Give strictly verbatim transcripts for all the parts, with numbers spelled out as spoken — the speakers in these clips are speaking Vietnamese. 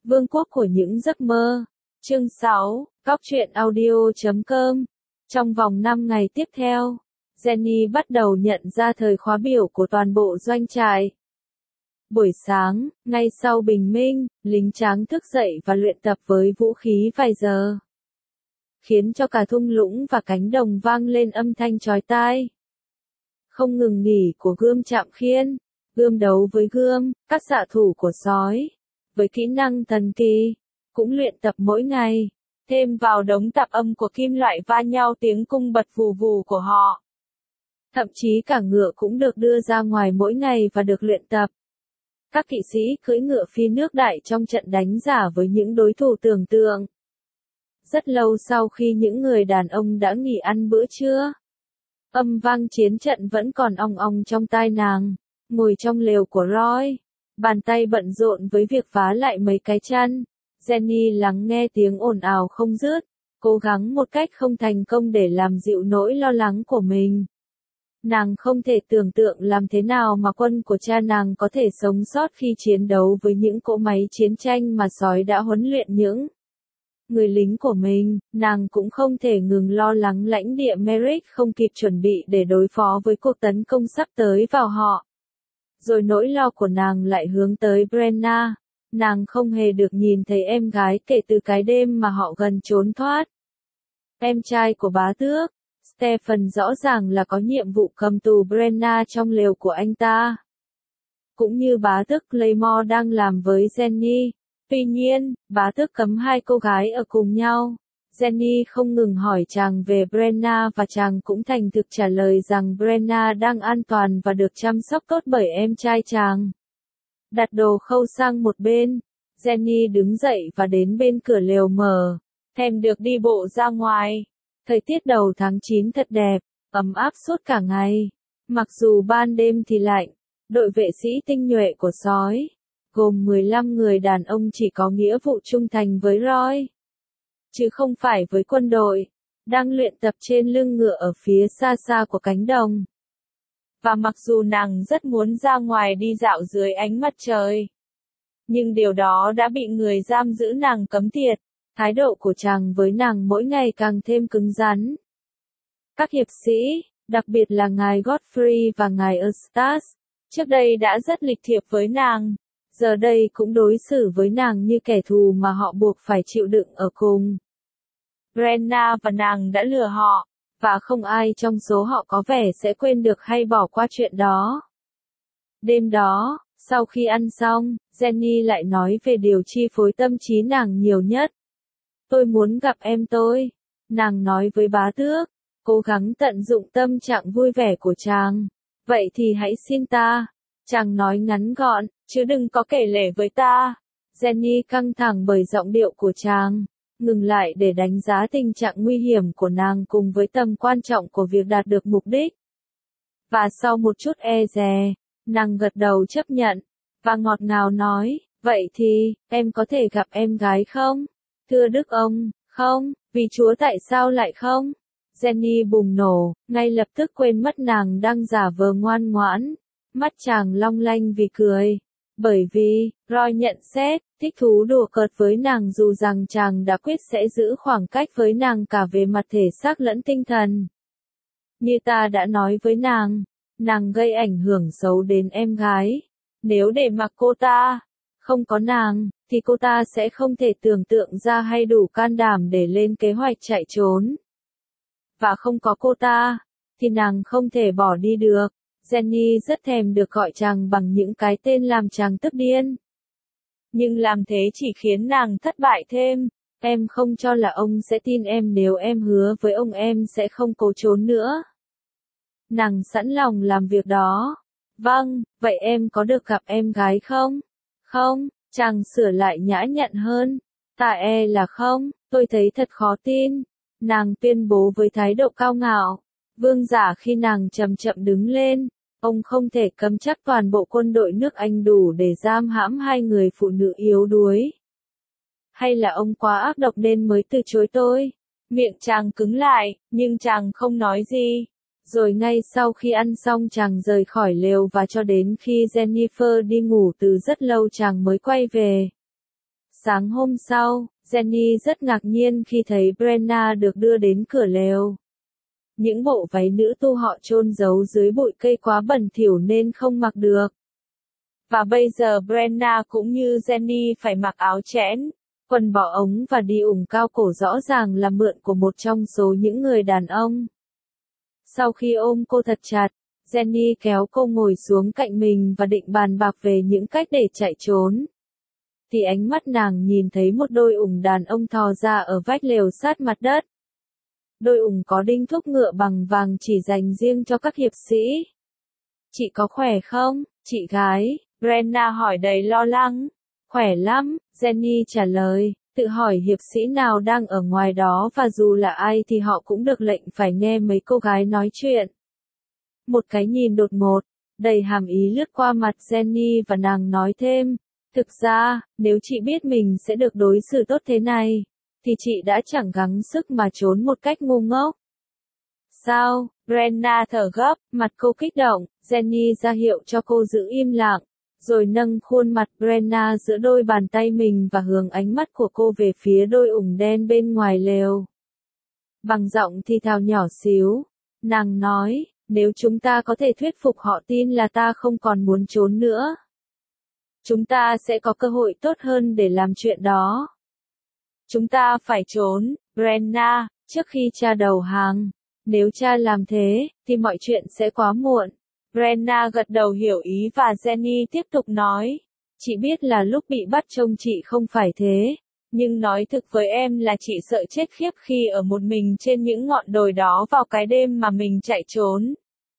Vương quốc của những giấc mơ. Chương sáu, Góc truyện audio chấm com. Trong vòng năm ngày tiếp theo, Jenny bắt đầu nhận ra thời khóa biểu của toàn bộ doanh trại. Buổi sáng, ngay sau bình minh, lính tráng thức dậy và luyện tập với vũ khí vài giờ, khiến cho cả thung lũng và cánh đồng vang lên âm thanh chói tai. Không ngừng nghỉ của gươm chạm khiên, gươm đấu với gươm, các xạ thủ của sói, với kỹ năng thần kỳ, cũng luyện tập mỗi ngày. Thêm vào đống tạp âm của kim loại va nhau, tiếng cung bật vù vù của họ. Thậm chí cả ngựa cũng được đưa ra ngoài mỗi ngày và được luyện tập. Các kỵ sĩ cưỡi ngựa phi nước đại trong trận đánh giả với những đối thủ tưởng tượng. Rất lâu sau khi những người đàn ông đã nghỉ ăn bữa trưa, âm vang chiến trận vẫn còn ong ong trong tai nàng. Ngồi trong lều của Roy, bàn tay bận rộn với việc vá lại mấy cái chăn, Jenny lắng nghe tiếng ồn ào không dứt, cố gắng một cách không thành công để làm dịu nỗi lo lắng của mình. Nàng không thể tưởng tượng làm thế nào mà quân của cha nàng có thể sống sót khi chiến đấu với những cỗ máy chiến tranh mà sói đã huấn luyện những người lính của mình. Nàng cũng không thể ngừng lo lắng lãnh địa Merrick không kịp chuẩn bị để đối phó với cuộc tấn công sắp tới vào họ. Rồi nỗi lo của nàng lại hướng tới Brenna. Nàng không hề được nhìn thấy em gái kể từ cái đêm mà họ gần trốn thoát. Em trai của bá tước, Stephen, rõ ràng là có nhiệm vụ cầm tù Brenna trong lều của anh ta. Cũng như bá tước Claymore đang làm với Jenny. Tuy nhiên, bá tước cấm hai cô gái ở cùng nhau. Jenny không ngừng hỏi chàng về Brenna và chàng cũng thành thực trả lời rằng Brenna đang an toàn và được chăm sóc tốt bởi em trai chàng. Đặt đồ khâu sang một bên, Jenny đứng dậy và đến bên cửa lều mở, thèm được đi bộ ra ngoài. Thời tiết đầu tháng chín thật đẹp, ấm áp suốt cả ngày. Mặc dù ban đêm thì lạnh, đội vệ sĩ tinh nhuệ của sói, gồm mười lăm người đàn ông chỉ có nghĩa vụ trung thành với Roy, chứ không phải với quân đội, đang luyện tập trên lưng ngựa ở phía xa xa của cánh đồng. Và mặc dù nàng rất muốn ra ngoài đi dạo dưới ánh mặt trời, nhưng điều đó đã bị người giam giữ nàng cấm tiệt. Thái độ của chàng với nàng mỗi ngày càng thêm cứng rắn. Các hiệp sĩ, đặc biệt là ngài Godfrey và ngài Eustace, trước đây đã rất lịch thiệp với nàng, giờ đây cũng đối xử với nàng như kẻ thù mà họ buộc phải chịu đựng ở cùng. Brenna và nàng đã lừa họ, và không ai trong số họ có vẻ sẽ quên được hay bỏ qua chuyện đó. Đêm đó, sau khi ăn xong, Jenny lại nói về điều chi phối tâm trí nàng nhiều nhất. Tôi muốn gặp em tôi, nàng nói với bá tước, cố gắng tận dụng tâm trạng vui vẻ của chàng. Vậy thì hãy xin ta, chàng nói ngắn gọn, chứ đừng có kể lể với ta. Jenny căng thẳng bởi giọng điệu của chàng, ngừng lại để đánh giá tình trạng nguy hiểm của nàng cùng với tầm quan trọng của việc đạt được mục đích. Và sau một chút e dè, nàng gật đầu chấp nhận, và ngọt ngào nói, vậy thì, em có thể gặp em gái không? Thưa đức ông, không, vì Chúa tại sao lại không? Jenny bùng nổ, ngay lập tức quên mất nàng đang giả vờ ngoan ngoãn. Mắt chàng long lanh vì cười. Bởi vì, Roy nhận xét, thích thú đùa cợt với nàng dù rằng chàng đã quyết sẽ giữ khoảng cách với nàng cả về mặt thể xác lẫn tinh thần. Như ta đã nói với nàng, nàng gây ảnh hưởng xấu đến em gái. Nếu để mặc cô ta, không có nàng, thì cô ta sẽ không thể tưởng tượng ra hay đủ can đảm để lên kế hoạch chạy trốn. Và không có cô ta, thì nàng không thể bỏ đi được. Jenny rất thèm được gọi chàng bằng những cái tên làm chàng tức điên. Nhưng làm thế chỉ khiến nàng thất bại thêm. Em không cho là ông sẽ tin em nếu em hứa với ông em sẽ không cố trốn nữa. Nàng sẵn lòng làm việc đó. Vâng, vậy em có được gặp em gái không? Không, chàng sửa lại nhã nhặn hơn. Ta e là không, tôi thấy thật khó tin. Nàng tuyên bố với thái độ cao ngạo. Vương giả khi nàng chậm chậm đứng lên. Ông không thể cấm chắc toàn bộ quân đội nước Anh đủ để giam hãm hai người phụ nữ yếu đuối. Hay là ông quá ác độc nên mới từ chối tôi? Miệng chàng cứng lại, nhưng chàng không nói gì. Rồi ngay sau khi ăn xong chàng rời khỏi lều và cho đến khi Jennifer đi ngủ từ rất lâu chàng mới quay về. Sáng hôm sau, Jenny rất ngạc nhiên khi thấy Brenna được đưa đến cửa lều. Những bộ váy nữ tu họ chôn giấu dưới bụi cây quá bẩn thỉu nên không mặc được. Và bây giờ Brenna cũng như Jenny phải mặc áo chẽn, quần bó ống và đi ủng cao cổ, rõ ràng là mượn của một trong số những người đàn ông. Sau khi ôm cô thật chặt, Jenny kéo cô ngồi xuống cạnh mình và định bàn bạc về những cách để chạy trốn. Thì ánh mắt nàng nhìn thấy một đôi ủng đàn ông thò ra ở vách lều sát mặt đất. Đôi ủng có đinh thúc ngựa bằng vàng chỉ dành riêng cho các hiệp sĩ. Chị có khỏe không, chị gái? Brenna hỏi đầy lo lắng. Khỏe lắm, Jenny trả lời, tự hỏi hiệp sĩ nào đang ở ngoài đó và dù là ai thì họ cũng được lệnh phải nghe mấy cô gái nói chuyện. Một cái nhìn đột ngột, đầy hàm ý lướt qua mặt Jenny và nàng nói thêm, thực ra, nếu chị biết mình sẽ được đối xử tốt thế này, thì chị đã chẳng gắng sức mà trốn một cách ngu ngốc. Sao? Brenna thở gấp, mặt cô kích động, Jenny ra hiệu cho cô giữ im lặng, rồi nâng khuôn mặt Brenna giữa đôi bàn tay mình và hướng ánh mắt của cô về phía đôi ủng đen bên ngoài lều. Bằng giọng thì thào nhỏ xíu, nàng nói, nếu chúng ta có thể thuyết phục họ tin là ta không còn muốn trốn nữa, chúng ta sẽ có cơ hội tốt hơn để làm chuyện đó. Chúng ta phải trốn, Brenna, trước khi cha đầu hàng. Nếu cha làm thế, thì mọi chuyện sẽ quá muộn. Brenna gật đầu hiểu ý và Jenny tiếp tục nói. Chị biết là lúc bị bắt trông chị không phải thế. Nhưng nói thực với em là chị sợ chết khiếp khi ở một mình trên những ngọn đồi đó vào cái đêm mà mình chạy trốn.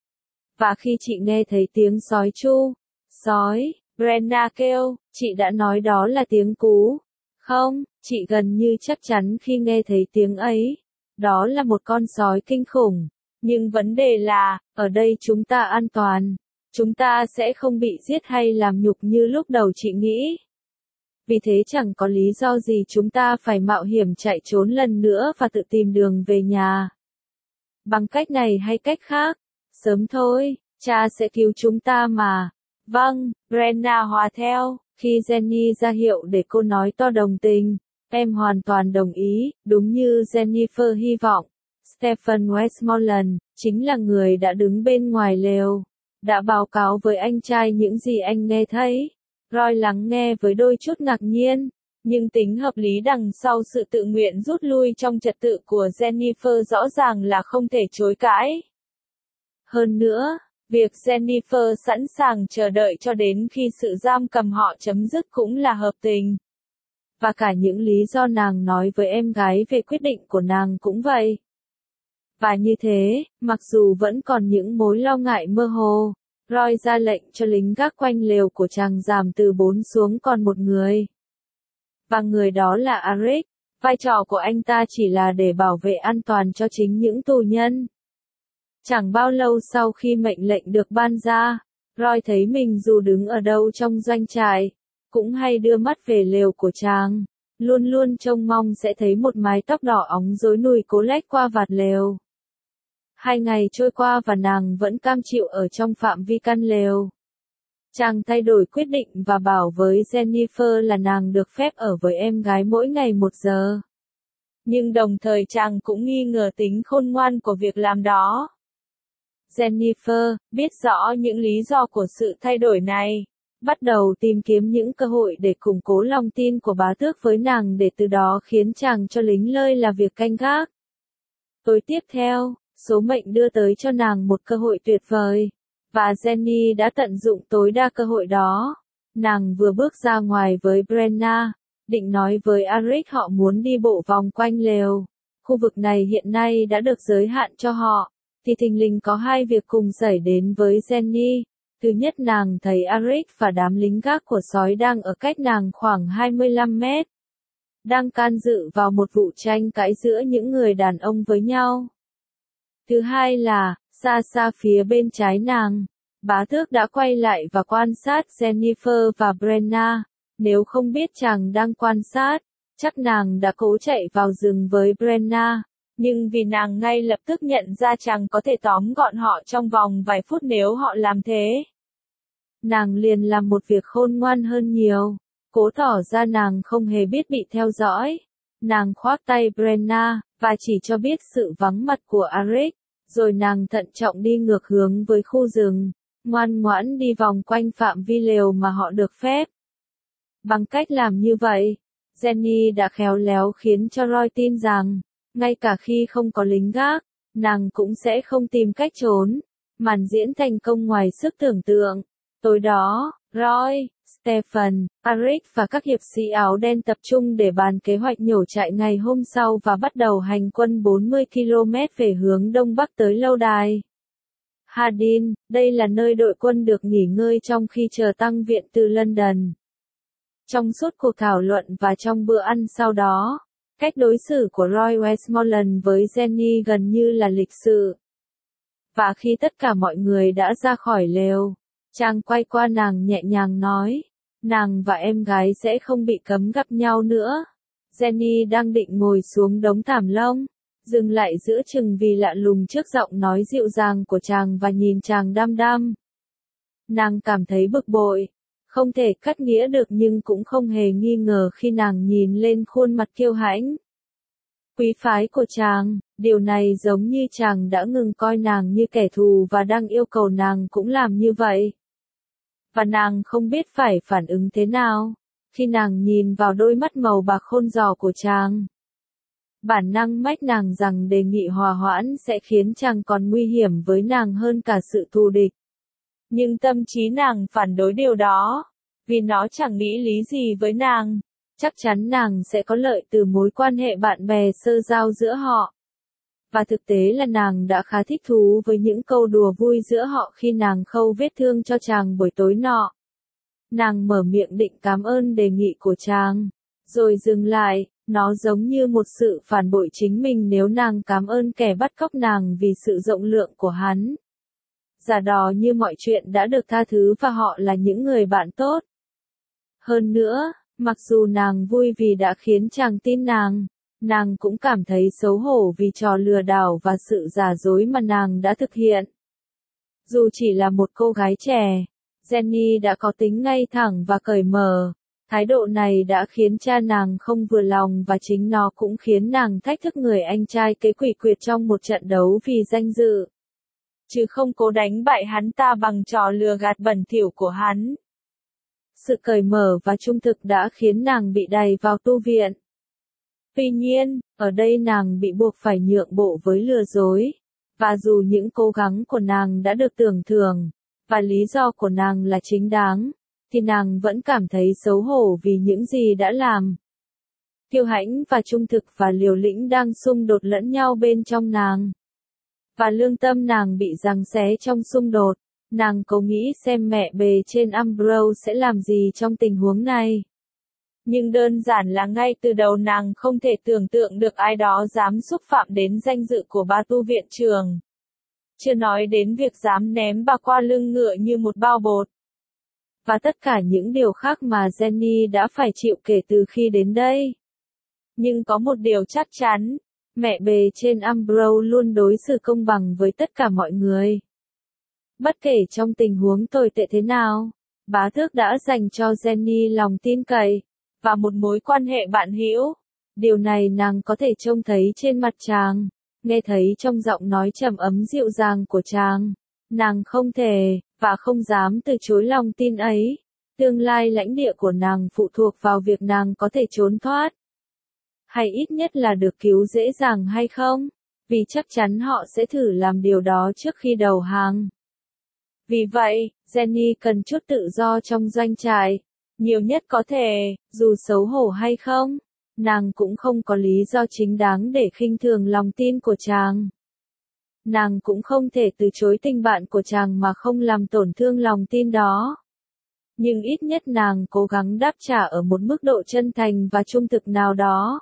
Và khi chị nghe thấy tiếng sói chu. Sói, Brenna kêu, chị đã nói đó là tiếng cú. Không, chị gần như chắc chắn khi nghe thấy tiếng ấy. Đó là một con sói kinh khủng. Nhưng vấn đề là, ở đây chúng ta an toàn. Chúng ta sẽ không bị giết hay làm nhục như lúc đầu chị nghĩ. Vì thế chẳng có lý do gì chúng ta phải mạo hiểm chạy trốn lần nữa và tự tìm đường về nhà. Bằng cách này hay cách khác, sớm thôi, cha sẽ cứu chúng ta mà. Vâng, Brenna hòa theo, khi Jenny ra hiệu để cô nói to đồng tình. Em hoàn toàn đồng ý, đúng như Jennifer hy vọng. Stephen Westmoreland, chính là người đã đứng bên ngoài lều, đã báo cáo với anh trai những gì anh nghe thấy. Roy lắng nghe với đôi chút ngạc nhiên, nhưng tính hợp lý đằng sau sự tự nguyện rút lui trong trật tự của Jennifer rõ ràng là không thể chối cãi. Hơn nữa, việc Jennifer sẵn sàng chờ đợi cho đến khi sự giam cầm họ chấm dứt cũng là hợp tình. Và cả những lý do nàng nói với em gái về quyết định của nàng cũng vậy. Và như thế, mặc dù vẫn còn những mối lo ngại mơ hồ, Roy ra lệnh cho lính gác quanh lều của chàng giảm từ bốn xuống còn một người. Và người đó là Arik, vai trò của anh ta chỉ là để bảo vệ an toàn cho chính những tù nhân. Chẳng bao lâu sau khi mệnh lệnh được ban ra, Roy thấy mình dù đứng ở đâu trong doanh trại, cũng hay đưa mắt về lều của chàng, luôn luôn trông mong sẽ thấy một mái tóc đỏ óng rối nùi cố lách qua vạt lều. Hai ngày trôi qua và nàng vẫn cam chịu ở trong phạm vi căn lều. Chàng thay đổi quyết định và bảo với Jennifer là nàng được phép ở với em gái mỗi ngày một giờ. Nhưng đồng thời chàng cũng nghi ngờ tính khôn ngoan của việc làm đó. Jennifer, biết rõ những lý do của sự thay đổi này, bắt đầu tìm kiếm những cơ hội để củng cố lòng tin của bá tước với nàng để từ đó khiến chàng cho lính lơi là việc canh gác. Tối tiếp theo, số mệnh đưa tới cho nàng một cơ hội tuyệt vời, và Jenny đã tận dụng tối đa cơ hội đó. Nàng vừa bước ra ngoài với Brenna, định nói với Arik họ muốn đi bộ vòng quanh lều. Khu vực này hiện nay đã được giới hạn cho họ, thì thình lình có hai việc cùng xảy đến với Jenny. Thứ nhất, nàng thấy Arik và đám lính gác của sói đang ở cách nàng khoảng hai mươi lăm mét. Đang can dự vào một vụ tranh cãi giữa những người đàn ông với nhau. Thứ hai là, xa xa phía bên trái nàng, bá tước đã quay lại và quan sát Jennifer và Brenna. Nếu không biết chàng đang quan sát, chắc nàng đã cố chạy vào rừng với Brenna. Nhưng vì nàng ngay lập tức nhận ra chàng có thể tóm gọn họ trong vòng vài phút nếu họ làm thế, nàng liền làm một việc khôn ngoan hơn nhiều. cố tỏ ra nàng không hề biết bị theo dõi. Nàng khoác tay Brenna, và chỉ cho biết sự vắng mặt của Arik, rồi nàng thận trọng đi ngược hướng với khu rừng, ngoan ngoãn đi vòng quanh phạm vi lều mà họ được phép. Bằng cách làm như vậy, Jenny đã khéo léo khiến cho Roy tin rằng, ngay cả khi không có lính gác, nàng cũng sẽ không tìm cách trốn. Màn diễn thành công ngoài sức tưởng tượng. Tối đó, Roy, Stephen, Arik và các hiệp sĩ áo đen tập trung để bàn kế hoạch nhổ trại ngày hôm sau và bắt đầu hành quân bốn mươi ki lô mét về hướng đông bắc tới lâu đài Hardin. Đây là nơi đội quân được nghỉ ngơi trong khi chờ tăng viện từ London. Trong suốt cuộc thảo luận và trong bữa ăn sau đó, cách đối xử của Roy Westmoreland với Jenny gần như là lịch sự. Và khi tất cả mọi người đã ra khỏi lều, chàng quay qua nàng nhẹ nhàng nói, nàng và em gái sẽ không bị cấm gặp nhau nữa. Jenny đang định ngồi xuống đống thảm lông, dừng lại giữa chừng vì lạ lùng trước giọng nói dịu dàng của chàng và nhìn chàng đăm đăm. Nàng cảm thấy bực bội, không thể cắt nghĩa được nhưng cũng không hề nghi ngờ khi nàng nhìn lên khuôn mặt kiêu hãnh, quý phái của chàng. Điều này giống như chàng đã ngừng coi nàng như kẻ thù và đang yêu cầu nàng cũng làm như vậy. Và nàng không biết phải phản ứng thế nào, khi nàng nhìn vào đôi mắt màu bạc khôn giò của chàng. Bản năng mách nàng rằng đề nghị hòa hoãn sẽ khiến chàng còn nguy hiểm với nàng hơn cả sự thù địch. Nhưng tâm trí nàng phản đối điều đó, vì nó chẳng nghĩ lý gì với nàng. Chắc chắn nàng sẽ có lợi từ mối quan hệ bạn bè sơ giao giữa họ. Và thực tế là nàng đã khá thích thú với những câu đùa vui giữa họ khi nàng khâu vết thương cho chàng buổi tối nọ. Nàng mở miệng định cảm ơn đề nghị của chàng, rồi dừng lại, nó giống như một sự phản bội chính mình nếu nàng cảm ơn kẻ bắt cóc nàng vì sự rộng lượng của hắn. Giả đò như mọi chuyện đã được tha thứ và họ là những người bạn tốt. Hơn nữa, mặc dù nàng vui vì đã khiến chàng tin nàng, nàng cũng cảm thấy xấu hổ vì trò lừa đảo và sự giả dối mà nàng đã thực hiện. Dù chỉ là một cô gái trẻ, Jenny đã có tính ngay thẳng và cởi mở. Thái độ này đã khiến cha nàng không vừa lòng và chính nó cũng khiến nàng thách thức người anh trai kế quỷ quyệt trong một trận đấu vì danh dự. Chứ không cố đánh bại hắn ta bằng trò lừa gạt bẩn thỉu của hắn. Sự cởi mở và trung thực đã khiến nàng bị đày vào tu viện. Tuy nhiên, ở đây nàng bị buộc phải nhượng bộ với lừa dối. Và dù những cố gắng của nàng đã được tưởng thưởng, và lý do của nàng là chính đáng, thì nàng vẫn cảm thấy xấu hổ vì những gì đã làm. Kiêu hãnh và trung thực và liều lĩnh đang xung đột lẫn nhau bên trong nàng. Và lương tâm nàng bị giằng xé trong xung đột. Nàng cố nghĩ xem mẹ bề trên Ambrose sẽ làm gì trong tình huống này. Nhưng đơn giản là ngay từ đầu nàng không thể tưởng tượng được ai đó dám xúc phạm đến danh dự của ba tu viện trường. Chưa nói đến việc dám ném bà qua lưng ngựa như một bao bột. Và tất cả những điều khác mà Jenny đã phải chịu kể từ khi đến đây. Nhưng có một điều chắc chắn, mẹ bề trên Ambrose luôn đối xử công bằng với tất cả mọi người. Bất kể trong tình huống tồi tệ thế nào, bá tước đã dành cho Jenny lòng tin cậy, và một mối quan hệ bạn hữu. Điều này nàng có thể trông thấy trên mặt chàng, nghe thấy trong giọng nói trầm ấm dịu dàng của chàng. Nàng không thể, và không dám từ chối lòng tin ấy. Tương lai lãnh địa của nàng phụ thuộc vào việc nàng có thể trốn thoát. Hay ít nhất là được cứu dễ dàng hay không, vì chắc chắn họ sẽ thử làm điều đó trước khi đầu hàng. Vì vậy, Jenny cần chút tự do trong doanh trại, nhiều nhất có thể, dù xấu hổ hay không, nàng cũng không có lý do chính đáng để khinh thường lòng tin của chàng. Nàng cũng không thể từ chối tình bạn của chàng mà không làm tổn thương lòng tin đó. Nhưng ít nhất nàng cố gắng đáp trả ở một mức độ chân thành và trung thực nào đó.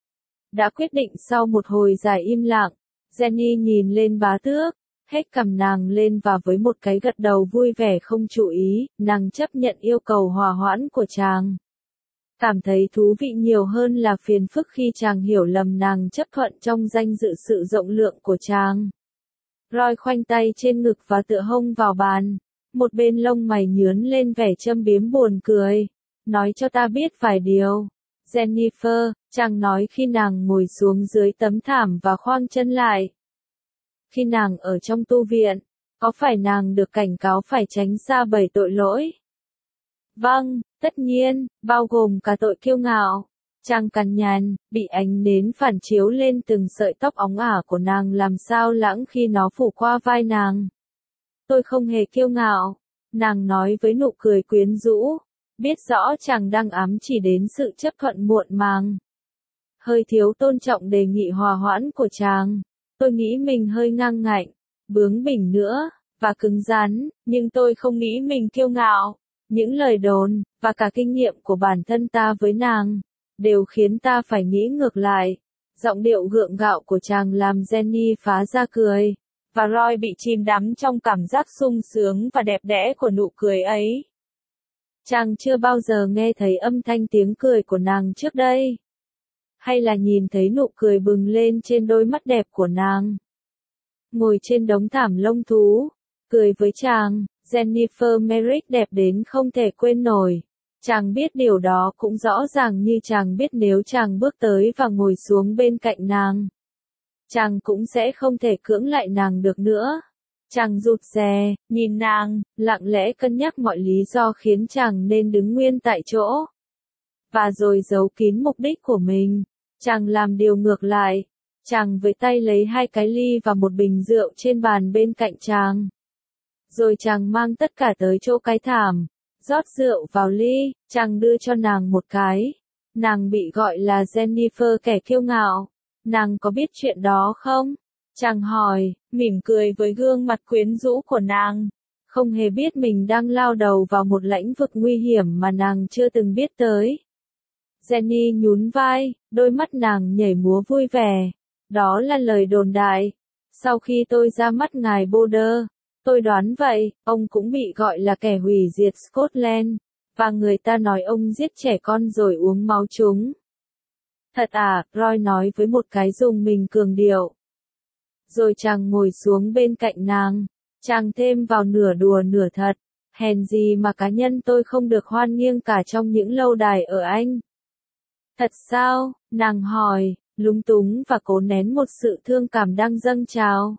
Đã quyết định sau một hồi dài im lặng, Jenny nhìn lên bá tước, hết cầm nàng lên và với một cái gật đầu vui vẻ không chú ý, nàng chấp nhận yêu cầu hòa hoãn của chàng. Cảm thấy thú vị nhiều hơn là phiền phức khi chàng hiểu lầm nàng chấp thuận trong danh dự sự rộng lượng của chàng. Roy khoanh tay trên ngực và tựa hông vào bàn, một bên lông mày nhướn lên vẻ châm biếm buồn cười. nói cho ta biết vài điều. Jennifer, chàng nói khi nàng ngồi xuống dưới tấm thảm và khoang chân lại. Khi nàng ở trong tu viện, có phải nàng được cảnh cáo phải tránh xa bảy tội lỗi? Vâng, tất nhiên, bao gồm cả tội kiêu ngạo. Chàng cằn nhằn, bị ánh nến phản chiếu lên từng sợi tóc óng ả của nàng làm sao lãng khi nó phủ qua vai nàng. Tôi không hề kiêu ngạo, nàng nói với nụ cười quyến rũ, biết rõ chàng đang ám chỉ đến sự chấp thuận muộn màng. Hơi thiếu tôn trọng đề nghị hòa hoãn của chàng. Tôi nghĩ mình hơi ngang ngạnh, bướng bỉnh nữa, và cứng rắn, nhưng tôi không nghĩ mình kiêu ngạo. Những lời đồn, và cả kinh nghiệm của bản thân ta với nàng, đều khiến ta phải nghĩ ngược lại. Giọng điệu gượng gạo của chàng làm Jenny phá ra cười, và Roy bị chìm đắm trong cảm giác sung sướng và đẹp đẽ của nụ cười ấy. Chàng chưa bao giờ nghe thấy âm thanh tiếng cười của nàng trước đây. Hay là nhìn thấy nụ cười bừng lên trên đôi mắt đẹp của nàng. Ngồi trên đống thảm lông thú, cười với chàng, Jennifer Merrick đẹp đến không thể quên nổi. Chàng biết điều đó cũng rõ ràng như chàng biết nếu chàng bước tới và ngồi xuống bên cạnh nàng, chàng cũng sẽ không thể cưỡng lại nàng được nữa. Chàng rụt rè, nhìn nàng, lặng lẽ cân nhắc mọi lý do khiến chàng nên đứng nguyên tại chỗ. Và rồi giấu kín mục đích của mình. Chàng làm điều ngược lại. Chàng với tay lấy hai cái ly và một bình rượu trên bàn bên cạnh chàng. Rồi chàng mang tất cả tới chỗ cái thảm, rót rượu vào ly, chàng đưa cho nàng một cái. Nàng bị gọi là Jennifer kẻ kiêu ngạo. Nàng có biết chuyện đó không? Chàng hỏi, mỉm cười với gương mặt quyến rũ của nàng. Không hề biết mình đang lao đầu vào một lãnh vực nguy hiểm mà nàng chưa từng biết tới. Jenny nhún vai, đôi mắt nàng nhảy múa vui vẻ. Đó là lời đồn đại. Sau khi tôi ra mắt ngài Boulder, tôi đoán vậy, ông cũng bị gọi là kẻ hủy diệt Scotland, và người ta nói ông giết trẻ con rồi uống máu chúng. Thật à, Roy nói với một cái dùng mình cường điệu. Rồi chàng ngồi xuống bên cạnh nàng, chàng thêm vào nửa đùa nửa thật, hèn gì mà cá nhân tôi không được hoan nghênh cả trong những lâu đài ở Anh. Thật sao? Nàng hỏi, lúng túng và cố nén một sự thương cảm đang dâng trào.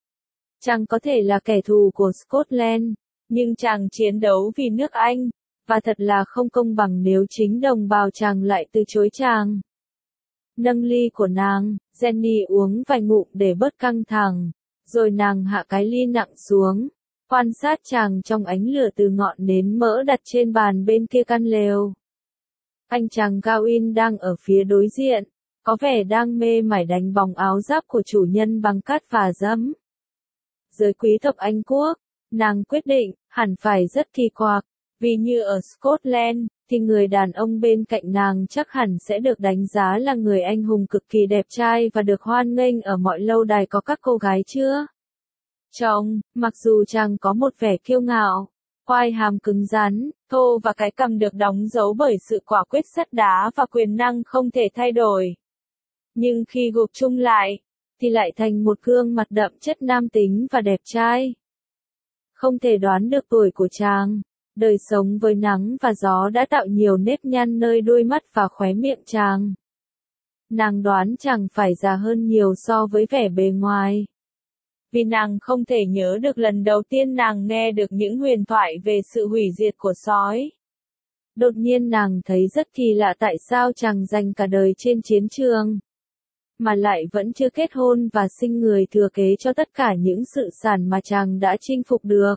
Chàng có thể là kẻ thù của Scotland, nhưng chàng chiến đấu vì nước Anh, và thật là không công bằng nếu chính đồng bào chàng lại từ chối chàng. Nâng ly của nàng, Jenny uống vài ngụm để bớt căng thẳng, rồi nàng hạ cái ly nặng xuống, quan sát chàng trong ánh lửa từ ngọn nến mỡ đặt trên bàn bên kia căn lều. Anh chàng Gawain đang ở phía đối diện, có vẻ đang mê mải đánh bóng áo giáp của chủ nhân bằng cát và dẫm. Giới quý tộc Anh Quốc, nàng quyết định, hẳn phải rất kỳ quặc, vì như ở Scotland, thì người đàn ông bên cạnh nàng chắc hẳn sẽ được đánh giá là người anh hùng cực kỳ đẹp trai và được hoan nghênh ở mọi lâu đài có các cô gái chưa? Chồng, mặc dù chàng có một vẻ kiêu ngạo, quai hàm cứng rắn, thô và cái cằm được đóng dấu bởi sự quả quyết sắt đá và quyền năng không thể thay đổi. Nhưng khi gộp chung lại, thì lại thành một gương mặt đậm chất nam tính và đẹp trai. Không thể đoán được tuổi của chàng. Đời sống với nắng và gió đã tạo nhiều nếp nhăn nơi đôi mắt và khóe miệng chàng. Nàng đoán chàng phải già hơn nhiều so với vẻ bề ngoài. Vì nàng không thể nhớ được lần đầu tiên nàng nghe được những huyền thoại về sự hủy diệt của sói. Đột nhiên nàng thấy rất kỳ lạ tại sao chàng dành cả đời trên chiến trường, mà lại vẫn chưa kết hôn và sinh người thừa kế cho tất cả những sự sản mà chàng đã chinh phục được.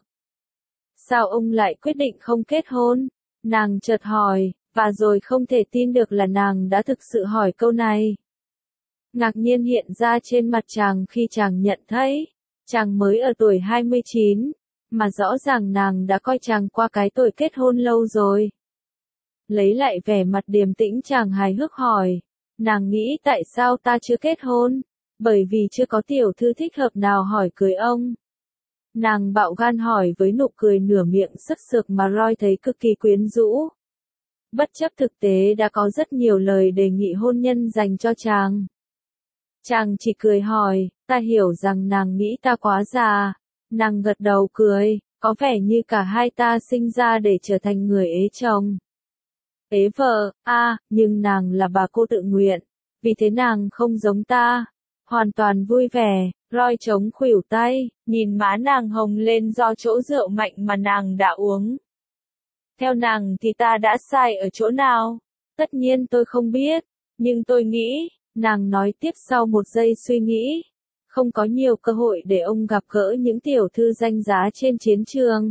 Sao ông lại quyết định không kết hôn? Nàng chợt hỏi, và rồi không thể tin được là nàng đã thực sự hỏi câu này. Ngạc nhiên hiện ra trên mặt chàng khi chàng nhận thấy, chàng mới ở tuổi hai mươi chín, mà rõ ràng nàng đã coi chàng qua cái tuổi kết hôn lâu rồi. Lấy lại vẻ mặt điềm tĩnh chàng hài hước hỏi, nàng nghĩ tại sao ta chưa kết hôn? Bởi vì chưa có tiểu thư thích hợp nào hỏi cưới ông. Nàng bạo gan hỏi với nụ cười nửa miệng sức sược mà Roy thấy cực kỳ quyến rũ. Bất chấp thực tế đã có rất nhiều lời đề nghị hôn nhân dành cho chàng. Chàng chỉ cười hỏi, ta hiểu rằng nàng nghĩ ta quá già. Nàng gật đầu cười, có vẻ như cả hai ta sinh ra để trở thành người ế chồng. ế vợ, a, à, nhưng nàng là bà cô tự nguyện, vì thế nàng không giống ta. Hoàn toàn vui vẻ, Roy chống khuỷu tay, nhìn má nàng hồng lên do chỗ rượu mạnh mà nàng đã uống. Theo nàng thì ta đã sai ở chỗ nào? Tất nhiên tôi không biết, nhưng tôi nghĩ, nàng nói tiếp sau một giây suy nghĩ. Không có nhiều cơ hội để ông gặp gỡ những tiểu thư danh giá trên chiến trường.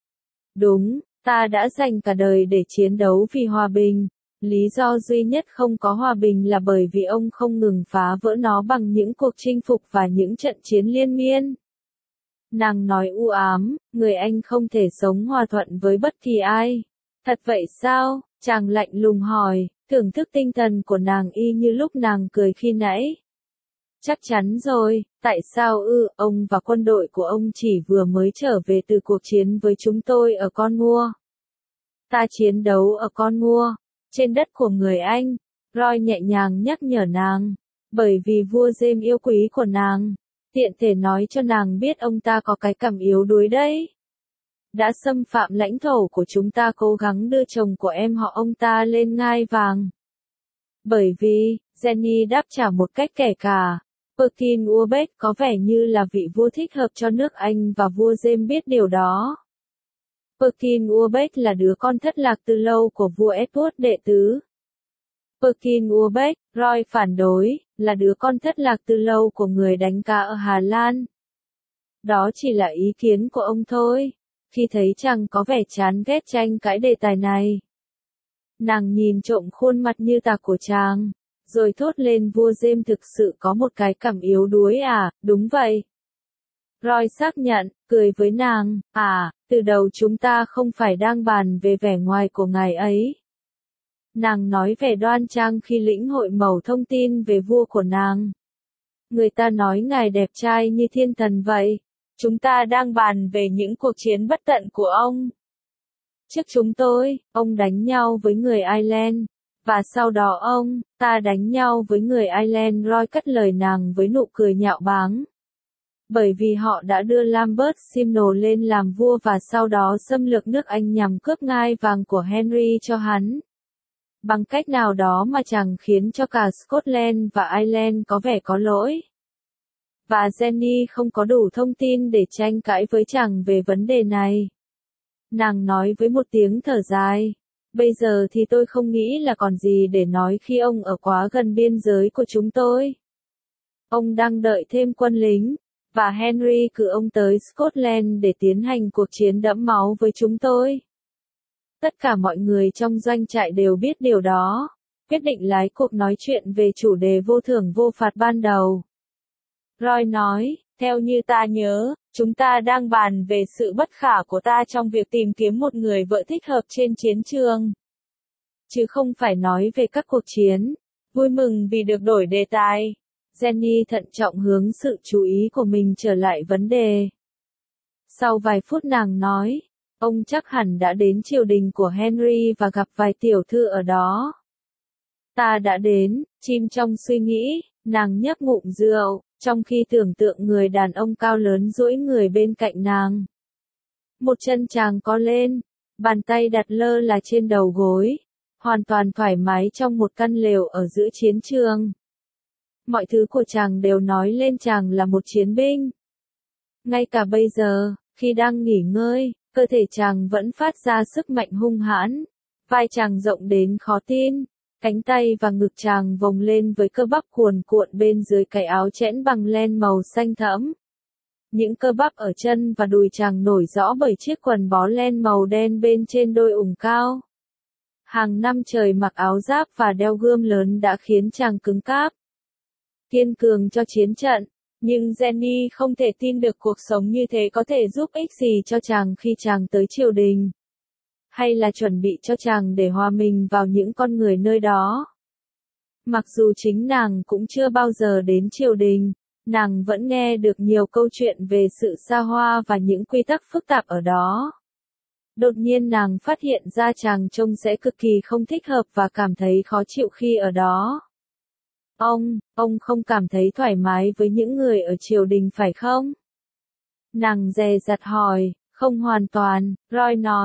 Đúng, ta đã dành cả đời để chiến đấu vì hòa bình. Lý do duy nhất không có hòa bình là bởi vì ông không ngừng phá vỡ nó bằng những cuộc chinh phục và những trận chiến liên miên. Nàng nói u ám, người Anh không thể sống hòa thuận với bất kỳ ai. Thật vậy sao? Chàng lạnh lùng hỏi, thưởng thức tinh thần của nàng y như lúc nàng cười khi nãy. Chắc chắn rồi, tại sao ư, ông và quân đội của ông chỉ vừa mới trở về từ cuộc chiến với chúng tôi ở Con Mua. Ta chiến đấu ở Con Mua, trên đất của người Anh, Roy nhẹ nhàng nhắc nhở nàng, bởi vì vua James yêu quý của nàng, tiện thể nói cho nàng biết ông ta có cái cảm yếu đuối đấy. Đã xâm phạm lãnh thổ của chúng ta cố gắng đưa chồng của em họ ông ta lên ngai vàng. Bởi vì, Jenny đáp trả một cách kẻ cả. Perkin Warbeck có vẻ như là vị vua thích hợp cho nước Anh và vua James biết điều đó. Perkin Warbeck là đứa con thất lạc từ lâu của vua Edward đệ tứ. Perkin Warbeck, Roy phản đối, là đứa con thất lạc từ lâu của người đánh cá ở Hà Lan. Đó chỉ là ý kiến của ông thôi. Khi thấy chàng có vẻ chán ghét tranh cãi đề tài này, nàng nhìn trộm khuôn mặt như tạc của chàng, rồi thốt lên vua James thực sự có một cái cảm yếu đuối à, đúng vậy. Roy xác nhận, cười với nàng, à, từ đầu chúng ta không phải đang bàn về vẻ ngoài của ngài ấy. Nàng nói vẻ đoan trang khi lĩnh hội mẩu thông tin về vua của nàng. Người ta nói ngài đẹp trai như thiên thần vậy. Chúng ta đang bàn về những cuộc chiến bất tận của ông. Trước chúng tôi, ông đánh nhau với người Ireland, và sau đó ông, ta đánh nhau với người Ireland. Roy cất lời nàng với nụ cười nhạo báng. Bởi vì họ đã đưa Lambert Simnel lên làm vua và sau đó xâm lược nước Anh nhằm cướp ngai vàng của Henry cho hắn. Bằng cách nào đó mà chàng khiến cho cả Scotland và Ireland có vẻ có lỗi. Và Jenny không có đủ thông tin để tranh cãi với chàng về vấn đề này. Nàng nói với một tiếng thở dài. Bây giờ thì tôi không nghĩ là còn gì để nói khi ông ở quá gần biên giới của chúng tôi. Ông đang đợi thêm quân lính, và Henry cử ông tới Scotland để tiến hành cuộc chiến đẫm máu với chúng tôi. Tất cả mọi người trong doanh trại đều biết điều đó. Quyết định lái cuộc nói chuyện về chủ đề vô thưởng vô phạt ban đầu. Roy nói, theo như ta nhớ, chúng ta đang bàn về sự bất khả của ta trong việc tìm kiếm một người vợ thích hợp trên chiến trường. Chứ không phải nói về các cuộc chiến. Vui mừng vì được đổi đề tài. Jenny thận trọng hướng sự chú ý của mình trở lại vấn đề. Sau vài phút nàng nói, ông chắc hẳn đã đến triều đình của Henry và gặp vài tiểu thư ở đó. Ta đã đến, chìm trong suy nghĩ, nàng nhấp ngụm rượu, trong khi tưởng tượng người đàn ông cao lớn duỗi người bên cạnh nàng. Một chân chàng có lên, bàn tay đặt lơ là trên đầu gối, hoàn toàn thoải mái trong một căn lều ở giữa chiến trường. Mọi thứ của chàng đều nói lên chàng là một chiến binh. Ngay cả bây giờ, khi đang nghỉ ngơi, cơ thể chàng vẫn phát ra sức mạnh hung hãn. Vai chàng rộng đến khó tin. Cánh tay và ngực chàng vòng lên với cơ bắp cuồn cuộn bên dưới cái áo chẽn bằng len màu xanh thẫm. Những cơ bắp ở chân và đùi chàng nổi rõ bởi chiếc quần bó len màu đen bên trên đôi ủng cao. Hàng năm trời mặc áo giáp và đeo gươm lớn đã khiến chàng cứng cáp, kiên cường cho chiến trận. Nhưng Jenny không thể tin được cuộc sống như thế có thể giúp ích gì cho chàng khi chàng tới triều đình. Hay là chuẩn bị cho chàng để hòa mình vào những con người nơi đó. Mặc dù chính nàng cũng chưa bao giờ đến triều đình, nàng vẫn nghe được nhiều câu chuyện về sự xa hoa và những quy tắc phức tạp ở đó. Đột nhiên nàng phát hiện ra chàng trông sẽ cực kỳ không thích hợp và cảm thấy khó chịu khi ở đó. Ông, ông không cảm thấy thoải mái với những người ở triều đình phải không? Nàng dè dặt hỏi, không hoàn toàn, Roy nói.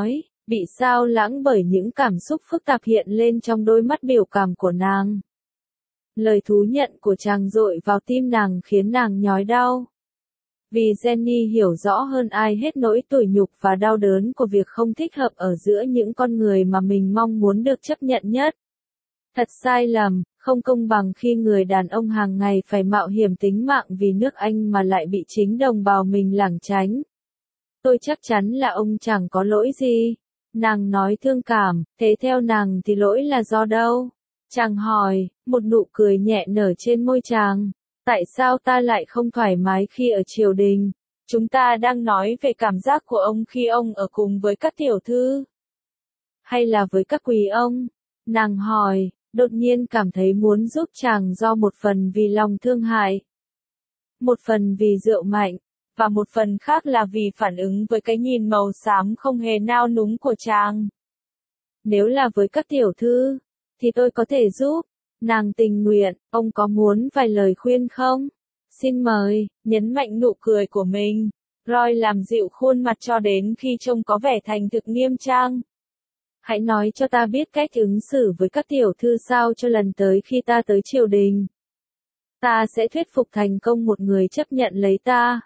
bị sao lãng bởi những cảm xúc phức tạp hiện lên trong đôi mắt biểu cảm của nàng. Lời thú nhận của chàng dội vào tim nàng khiến nàng nhói đau. Vì Jenny hiểu rõ hơn ai hết nỗi tủi nhục và đau đớn của việc không thích hợp ở giữa những con người mà mình mong muốn được chấp nhận nhất. Thật sai lầm, không công bằng khi người đàn ông hàng ngày phải mạo hiểm tính mạng vì nước Anh mà lại bị chính đồng bào mình lảng tránh. Tôi chắc chắn là ông chẳng có lỗi gì. Nàng nói thương cảm, thế theo nàng thì lỗi là do đâu? Chàng hỏi, một nụ cười nhẹ nở trên môi chàng. Tại sao ta lại không thoải mái khi ở triều đình? Chúng ta đang nói về cảm giác của ông khi ông ở cùng với các tiểu thư. Hay là với các quý ông? Nàng hỏi, đột nhiên cảm thấy muốn giúp chàng do một phần vì lòng thương hại. Một phần vì rượu mạnh. Và một phần khác là vì phản ứng với cái nhìn màu xám không hề nao núng của chàng. Nếu là với các tiểu thư, thì tôi có thể giúp. Nàng tình nguyện, ông có muốn vài lời khuyên không? Xin mời, nhấn mạnh nụ cười của mình. Roy làm dịu khuôn mặt cho đến khi trông có vẻ thành thực nghiêm trang. Hãy nói cho ta biết cách ứng xử với các tiểu thư sao cho lần tới khi ta tới triều đình. Ta sẽ thuyết phục thành công một người chấp nhận lấy ta.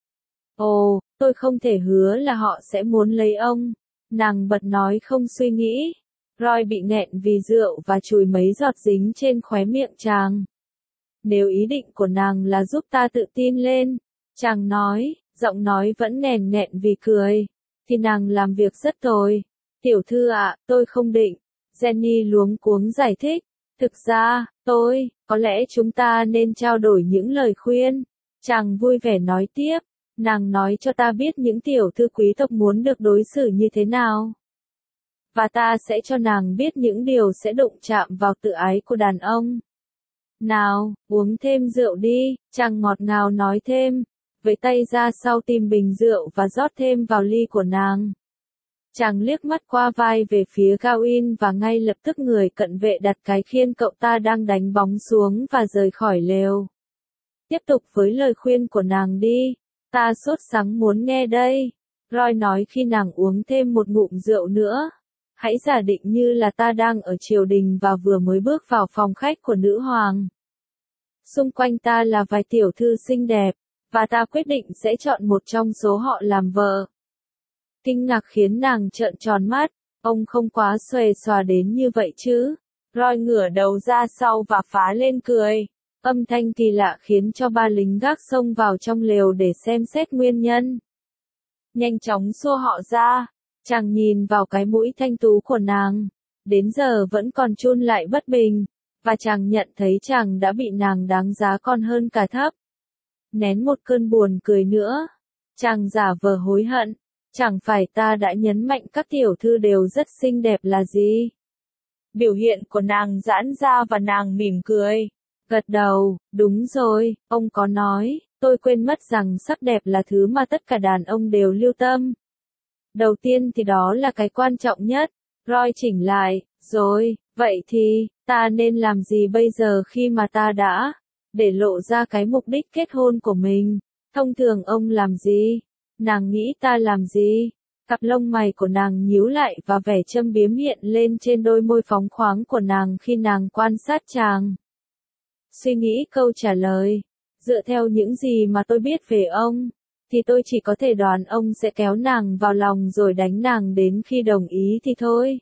Ồ, tôi không thể hứa là họ sẽ muốn lấy ông. Nàng bật nói không suy nghĩ. Roy bị nghẹn vì rượu và chùi mấy giọt dính trên khóe miệng chàng. Nếu ý định của nàng là giúp ta tự tin lên, chàng nói, giọng nói vẫn nghèn nghẹn vì cười, thì nàng làm việc rất tồi. Tiểu thư ạ, tôi không định. Jenny luống cuống giải thích. Thực ra, tôi, có lẽ chúng ta nên trao đổi những lời khuyên. Chàng vui vẻ nói tiếp. Nàng nói cho ta biết những tiểu thư quý tộc muốn được đối xử như thế nào. Và ta sẽ cho nàng biết những điều sẽ đụng chạm vào tự ái của đàn ông. Nào, uống thêm rượu đi, chàng ngọt ngào nói thêm, với tay ra sau tìm bình rượu và rót thêm vào ly của nàng. Chàng liếc mắt qua vai về phía Gawain và ngay lập tức người cận vệ đặt cái khiên cậu ta đang đánh bóng xuống và rời khỏi lều. Tiếp tục với lời khuyên của nàng đi. Ta sốt sắng muốn nghe đây. Roy nói khi nàng uống thêm một ngụm rượu nữa. Hãy giả định như là ta đang ở triều đình và vừa mới bước vào phòng khách của nữ hoàng. Xung quanh ta là vài tiểu thư xinh đẹp, và ta quyết định sẽ chọn một trong số họ làm vợ. Kinh ngạc khiến nàng trợn tròn mắt, ông không quá xuề xòa đến như vậy chứ. Roy ngửa đầu ra sau và phá lên cười. Âm thanh kỳ lạ khiến cho ba lính gác xông vào trong lều để xem xét nguyên nhân. Nhanh chóng xua họ ra, chàng nhìn vào cái mũi thanh tú của nàng, đến giờ vẫn còn chun lại bất bình, và chàng nhận thấy chàng đã bị nàng đáng giá còn hơn cả thấp. Nén một cơn buồn cười nữa, chàng giả vờ hối hận, chẳng phải ta đã nhấn mạnh các tiểu thư đều rất xinh đẹp là gì? Biểu hiện của nàng giãn ra và nàng mỉm cười. Gật đầu, đúng rồi, ông có nói, tôi quên mất rằng sắc đẹp là thứ mà tất cả đàn ông đều lưu tâm. Đầu tiên thì đó là cái quan trọng nhất. Roy chỉnh lại, rồi, vậy thì, ta nên làm gì bây giờ khi mà ta đã để lộ ra cái mục đích kết hôn của mình? Thông thường ông làm gì? Nàng nghĩ ta làm gì? Cặp lông mày của nàng nhíu lại và vẻ châm biếm hiện lên trên đôi môi phóng khoáng của nàng khi nàng quan sát chàng. Suy nghĩ câu trả lời. Dựa theo những gì mà tôi biết về ông, thì tôi chỉ có thể đoán ông sẽ kéo nàng vào lòng rồi đánh nàng đến khi đồng ý thì thôi.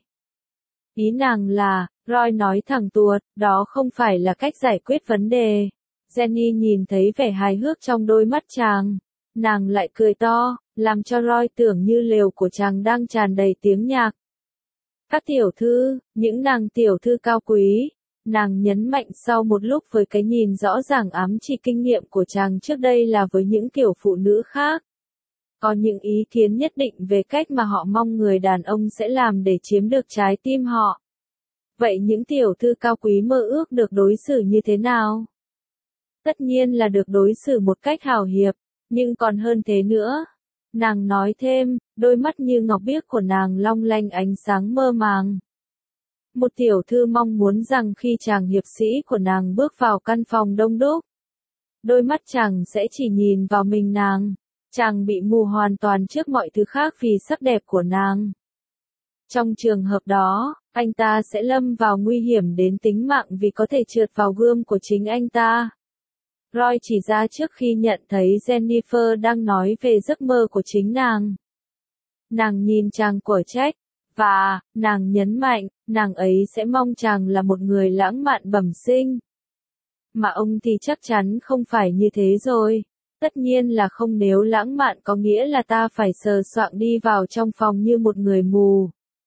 Ý nàng là, Roy nói thẳng tuột, đó không phải là cách giải quyết vấn đề. Jenny nhìn thấy vẻ hài hước trong đôi mắt chàng. Nàng lại cười to, làm cho Roy tưởng như lều của chàng đang tràn đầy tiếng nhạc. Các tiểu thư, những nàng tiểu thư cao quý. Nàng nhấn mạnh sau một lúc với cái nhìn rõ ràng ám chỉ kinh nghiệm của chàng trước đây là với những kiểu phụ nữ khác. Có những ý kiến nhất định về cách mà họ mong người đàn ông sẽ làm để chiếm được trái tim họ. Vậy những tiểu thư cao quý mơ ước được đối xử như thế nào? Tất nhiên là được đối xử một cách hào hiệp, nhưng còn hơn thế nữa. Nàng nói thêm, đôi mắt như ngọc biếc của nàng long lanh ánh sáng mơ màng. Một tiểu thư mong muốn rằng khi chàng hiệp sĩ của nàng bước vào căn phòng đông đúc, đôi mắt chàng sẽ chỉ nhìn vào mình nàng. Chàng bị mù hoàn toàn trước mọi thứ khác vì sắc đẹp của nàng. Trong trường hợp đó, anh ta sẽ lâm vào nguy hiểm đến tính mạng vì có thể trượt vào gươm của chính anh ta. Roy chỉ ra trước khi nhận thấy Jennifer đang nói về giấc mơ của chính nàng. Nàng nhìn chàng của Jack, và, nàng nhấn mạnh, nàng ấy sẽ mong chàng là một người lãng mạn bẩm sinh. Mà ông thì chắc chắn không phải như thế rồi. Tất nhiên là không, nếu lãng mạn có nghĩa là ta phải sờ soạng đi vào trong phòng như một người mù.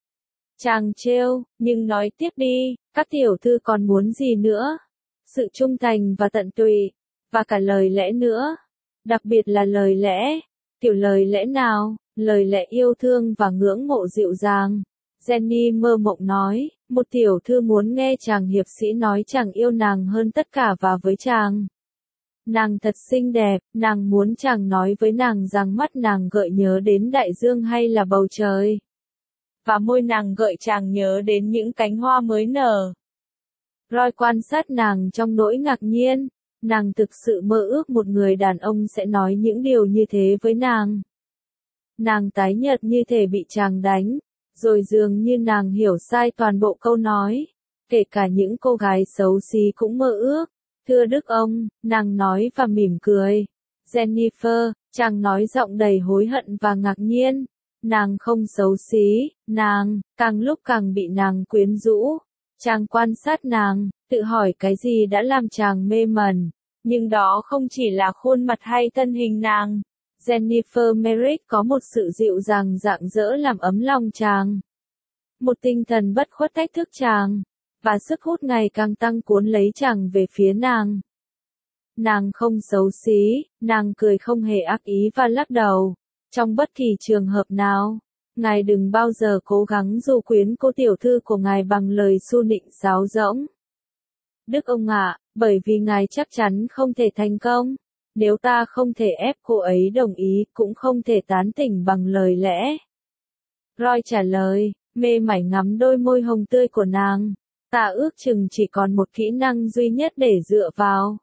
Chàng trêu, nhưng nói tiếp đi, các tiểu thư còn muốn gì nữa? Sự trung thành và tận tụy, và cả lời lẽ nữa. Đặc biệt là lời lẽ. Kiểu lời lẽ nào? Lời lẽ yêu thương và ngưỡng mộ dịu dàng. Jenny mơ mộng nói, một tiểu thư muốn nghe chàng hiệp sĩ nói chàng yêu nàng hơn tất cả và với chàng. Nàng thật xinh đẹp, nàng muốn chàng nói với nàng rằng mắt nàng gợi nhớ đến đại dương hay là bầu trời. Và môi nàng gợi chàng nhớ đến những cánh hoa mới nở. Roy quan sát nàng trong nỗi ngạc nhiên, nàng thực sự mơ ước một người đàn ông sẽ nói những điều như thế với nàng. Nàng tái nhợt như thể bị chàng đánh, rồi dường như nàng hiểu sai toàn bộ câu nói. Kể cả những cô gái xấu xí cũng mơ ước. Thưa đức ông, nàng nói và mỉm cười. Jennifer, chàng nói giọng đầy hối hận và ngạc nhiên. Nàng không xấu xí, nàng, càng lúc càng bị nàng quyến rũ. Chàng quan sát nàng, tự hỏi cái gì đã làm chàng mê mẩn. Nhưng đó không chỉ là khuôn mặt hay thân hình nàng. Jennifer Merrick có một sự dịu dàng rạng rỡ làm ấm lòng chàng. Một tinh thần bất khuất thách thức chàng. Và sức hút ngày càng tăng cuốn lấy chàng về phía nàng. Nàng không xấu xí, nàng cười không hề ác ý và lắc đầu. Trong bất kỳ trường hợp nào, ngài đừng bao giờ cố gắng dụ quyến cô tiểu thư của ngài bằng lời xu nịnh sáo rỗng. Đức ông ạ, bởi vì ngài chắc chắn không thể thành công. Nếu ta không thể ép cô ấy đồng ý, cũng không thể tán tỉnh bằng lời lẽ. Roy trả lời, mê mải ngắm đôi môi hồng tươi của nàng. Ta ước chừng chỉ còn một kỹ năng duy nhất để dựa vào.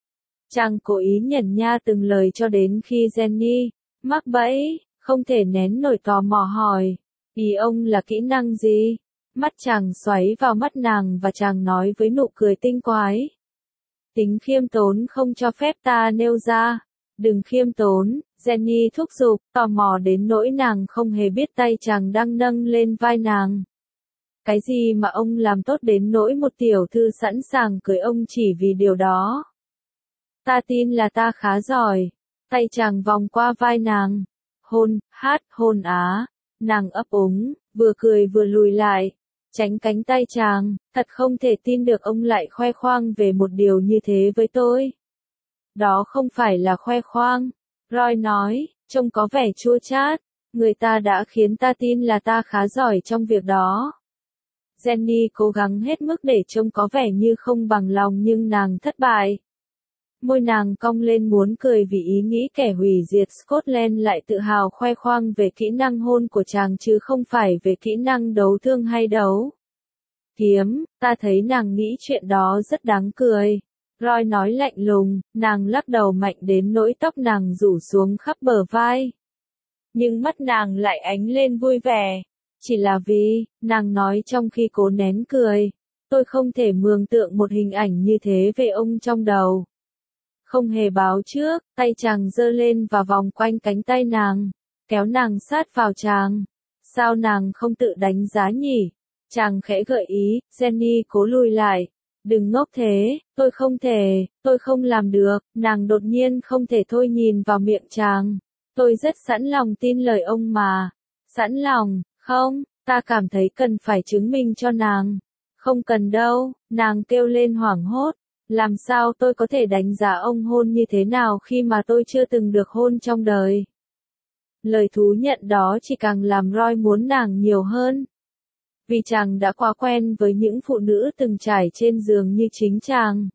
Chàng cố ý nhẩn nha từng lời cho đến khi Jenny mắc bẫy, không thể nén nổi tò mò hỏi. Ý ông là kỹ năng gì? Mắt chàng xoáy vào mắt nàng và chàng nói với nụ cười tinh quái. Tính khiêm tốn không cho phép ta nêu ra. Đừng khiêm tốn, Jenny thúc giục, tò mò đến nỗi nàng không hề biết tay chàng đang nâng lên vai nàng. Cái gì mà ông làm tốt đến nỗi một tiểu thư sẵn sàng cưới ông chỉ vì điều đó? Ta tin là ta khá giỏi. Tay chàng vòng qua vai nàng. Hôn, hát, hôn á. Nàng ấp úng, vừa cười vừa lùi lại. Tránh cánh tay chàng, thật không thể tin được ông lại khoe khoang về một điều như thế với tôi. Đó không phải là khoe khoang. Roy nói, trông có vẻ chua chát. Người ta đã khiến ta tin là ta khá giỏi trong việc đó. Jenny cố gắng hết mức để trông có vẻ như không bằng lòng nhưng nàng thất bại. Môi nàng cong lên muốn cười vì ý nghĩ kẻ hủy diệt Scotland lại tự hào khoe khoang về kỹ năng hôn của chàng chứ không phải về kỹ năng đấu thương hay đấu kiếm. Ta thấy nàng nghĩ chuyện đó rất đáng cười. Roy nói lạnh lùng, nàng lắc đầu mạnh đến nỗi tóc nàng rủ xuống khắp bờ vai. Nhưng mắt nàng lại ánh lên vui vẻ. Chỉ là vì, nàng nói trong khi cố nén cười, tôi không thể mường tượng một hình ảnh như thế về ông trong đầu. Không hề báo trước, tay chàng giơ lên và vòng quanh cánh tay nàng, kéo nàng sát vào chàng. Sao nàng không tự đánh giá nhỉ? Chàng khẽ gợi ý, Jenny cố lùi lại. Đừng ngốc thế, tôi không thể, tôi không làm được, nàng đột nhiên không thể thôi nhìn vào miệng chàng. Tôi rất sẵn lòng tin lời ông mà. Sẵn lòng, không, ta cảm thấy cần phải chứng minh cho nàng. Không cần đâu, nàng kêu lên hoảng hốt. Làm sao tôi có thể đánh giá ông hôn như thế nào khi mà tôi chưa từng được hôn trong đời? Lời thú nhận đó chỉ càng làm Roy muốn nàng nhiều hơn. Vì chàng đã quá quen với những phụ nữ từng trải trên giường như chính chàng.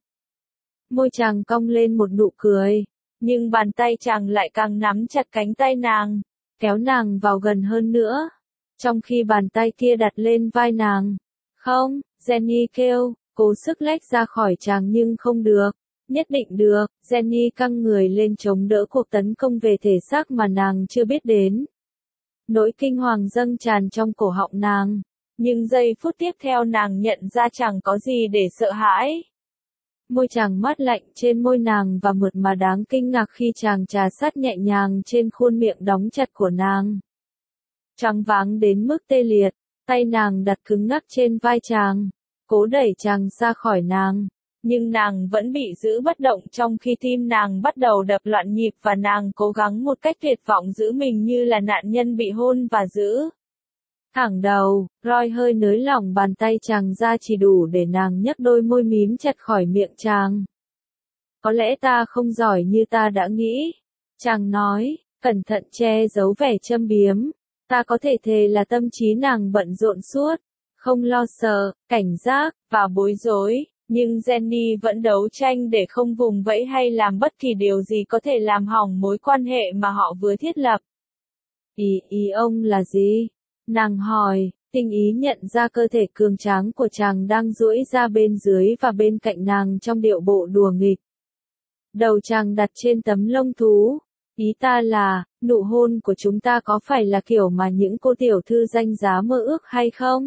Môi chàng cong lên một nụ cười, nhưng bàn tay chàng lại càng nắm chặt cánh tay nàng, kéo nàng vào gần hơn nữa, trong khi bàn tay kia đặt lên vai nàng. Không, Jenny kêu, cố sức lách ra khỏi chàng nhưng không được. Nhất định được, Jenny căng người lên chống đỡ cuộc tấn công về thể xác mà nàng chưa biết đến. Nỗi kinh hoàng dâng tràn trong cổ họng nàng. Nhưng giây phút tiếp theo nàng nhận ra chẳng có gì để sợ hãi. Môi chàng mát lạnh trên môi nàng và mượt mà đáng kinh ngạc khi chàng trà sát nhẹ nhàng trên khuôn miệng đóng chặt của nàng. Choáng váng đến mức tê liệt, tay nàng đặt cứng ngắc trên vai chàng, cố đẩy chàng ra khỏi nàng. Nhưng nàng vẫn bị giữ bất động trong khi tim nàng bắt đầu đập loạn nhịp và nàng cố gắng một cách tuyệt vọng giữ mình như là nạn nhân bị hôn và giữ thẳng đầu. Roy hơi nới lỏng bàn tay chàng ra chỉ đủ để nàng nhấc đôi môi mím chặt khỏi miệng chàng. Có lẽ ta không giỏi như ta đã nghĩ, chàng nói, cẩn thận che giấu vẻ châm biếm. Ta có thể thề là tâm trí nàng bận rộn suốt, không lo sợ, cảnh giác, và bối rối. Nhưng Jenny vẫn đấu tranh để không vùng vẫy hay làm bất kỳ điều gì có thể làm hỏng mối quan hệ mà họ vừa thiết lập. Ý ý ông là gì? Nàng hỏi, tinh ý nhận ra cơ thể cường tráng của chàng đang duỗi ra bên dưới và bên cạnh nàng trong điệu bộ đùa nghịch. Đầu chàng đặt trên tấm lông thú. Ý ta là, nụ hôn của chúng ta có phải là kiểu mà những cô tiểu thư danh giá mơ ước hay không?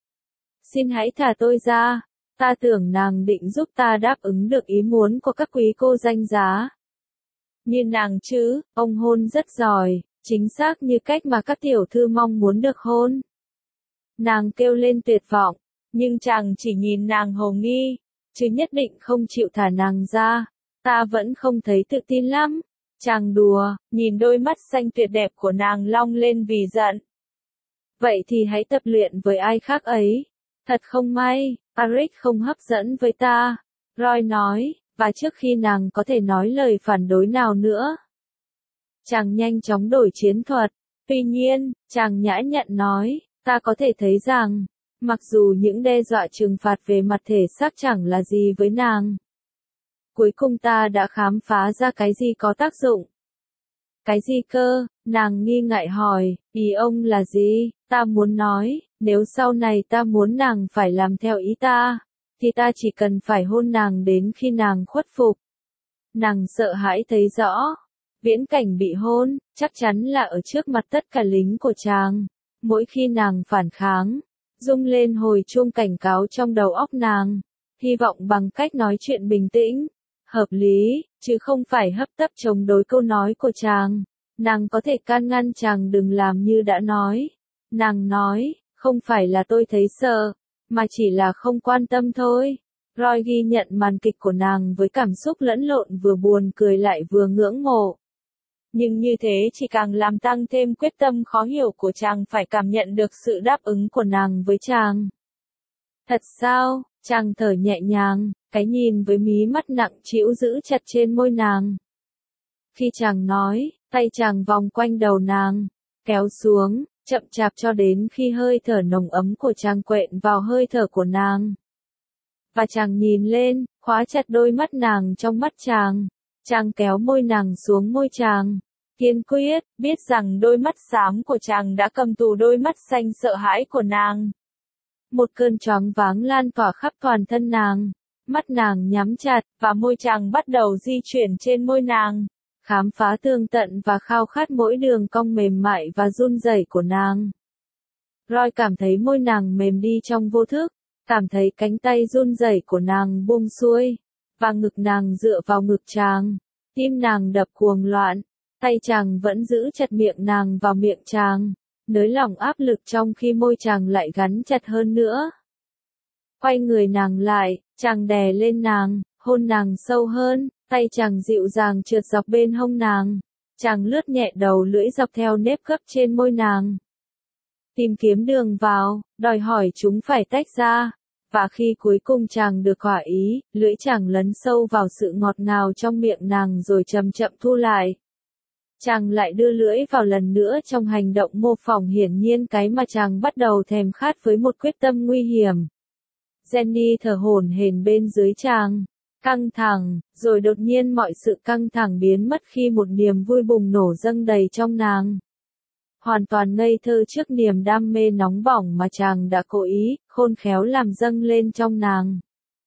Xin hãy thả tôi ra. Ta tưởng nàng định giúp ta đáp ứng được ý muốn của các quý cô danh giá. Như nàng chứ, ông hôn rất giỏi, chính xác như cách mà các tiểu thư mong muốn được hôn. Nàng kêu lên tuyệt vọng, nhưng chàng chỉ nhìn nàng hồ nghi, chứ nhất định không chịu thả nàng ra. Ta vẫn không thấy tự tin lắm. Chàng đùa, nhìn đôi mắt xanh tuyệt đẹp của nàng long lên vì giận. Vậy thì hãy tập luyện với ai khác ấy. Thật không may, Arik không hấp dẫn với ta, Roy nói, và trước khi nàng có thể nói lời phản đối nào nữa, chàng nhanh chóng đổi chiến thuật. Tuy nhiên, chàng nhã nhặn nói, ta có thể thấy rằng, mặc dù những đe dọa trừng phạt về mặt thể xác chẳng là gì với nàng, cuối cùng ta đã khám phá ra cái gì có tác dụng. Cái gì cơ? Nàng nghi ngại hỏi, ý ông là gì? Ta muốn nói, nếu sau này ta muốn nàng phải làm theo ý ta, thì ta chỉ cần phải hôn nàng đến khi nàng khuất phục. Nàng sợ hãi thấy rõ, viễn cảnh bị hôn, chắc chắn là ở trước mặt tất cả lính của chàng. Mỗi khi nàng phản kháng, rung lên hồi chuông cảnh cáo trong đầu óc nàng, hy vọng bằng cách nói chuyện bình tĩnh, hợp lý, chứ không phải hấp tấp chống đối câu nói của chàng. Nàng có thể can ngăn chàng đừng làm như đã nói. Nàng nói, không phải là tôi thấy sợ, mà chỉ là không quan tâm thôi. Roy ghi nhận màn kịch của nàng với cảm xúc lẫn lộn vừa buồn cười lại vừa ngưỡng mộ. Nhưng như thế chỉ càng làm tăng thêm quyết tâm khó hiểu của chàng phải cảm nhận được sự đáp ứng của nàng với chàng. Thật sao? Chàng thở nhẹ nhàng, cái nhìn với mí mắt nặng trĩu giữ chặt trên môi nàng. Khi chàng nói, tay chàng vòng quanh đầu nàng, kéo xuống, chậm chạp cho đến khi hơi thở nồng ấm của chàng quện vào hơi thở của nàng. Và chàng nhìn lên, khóa chặt đôi mắt nàng trong mắt chàng. Chàng kéo môi nàng xuống môi chàng. Kiên quyết, biết rằng đôi mắt xám của chàng đã cầm tù đôi mắt xanh sợ hãi của nàng. Một cơn choáng váng lan tỏa khắp toàn thân nàng. Mắt nàng nhắm chặt, và môi chàng bắt đầu di chuyển trên môi nàng. Khám phá tường tận và khao khát mỗi đường cong mềm mại và run rẩy của nàng. Roy cảm thấy môi nàng mềm đi trong vô thức, cảm thấy cánh tay run rẩy của nàng buông xuôi, và ngực nàng dựa vào ngực chàng, tim nàng đập cuồng loạn, tay chàng vẫn giữ chặt miệng nàng vào miệng chàng, nới lỏng áp lực trong khi môi chàng lại gắn chặt hơn nữa. Quay người nàng lại, chàng đè lên nàng, hôn nàng sâu hơn. Tay chàng dịu dàng trượt dọc bên hông nàng, chàng lướt nhẹ đầu lưỡi dọc theo nếp gấp trên môi nàng. Tìm kiếm đường vào, đòi hỏi chúng phải tách ra, và khi cuối cùng chàng được thỏa ý, lưỡi chàng lấn sâu vào sự ngọt ngào trong miệng nàng rồi chậm chậm thu lại. Chàng lại đưa lưỡi vào lần nữa trong hành động mô phỏng hiển nhiên cái mà chàng bắt đầu thèm khát với một quyết tâm nguy hiểm. Jenny thở hổn hển bên dưới chàng. Căng thẳng, rồi đột nhiên mọi sự căng thẳng biến mất khi một niềm vui bùng nổ dâng đầy trong nàng. Hoàn toàn ngây thơ trước niềm đam mê nóng bỏng mà chàng đã cố ý, khôn khéo làm dâng lên trong nàng.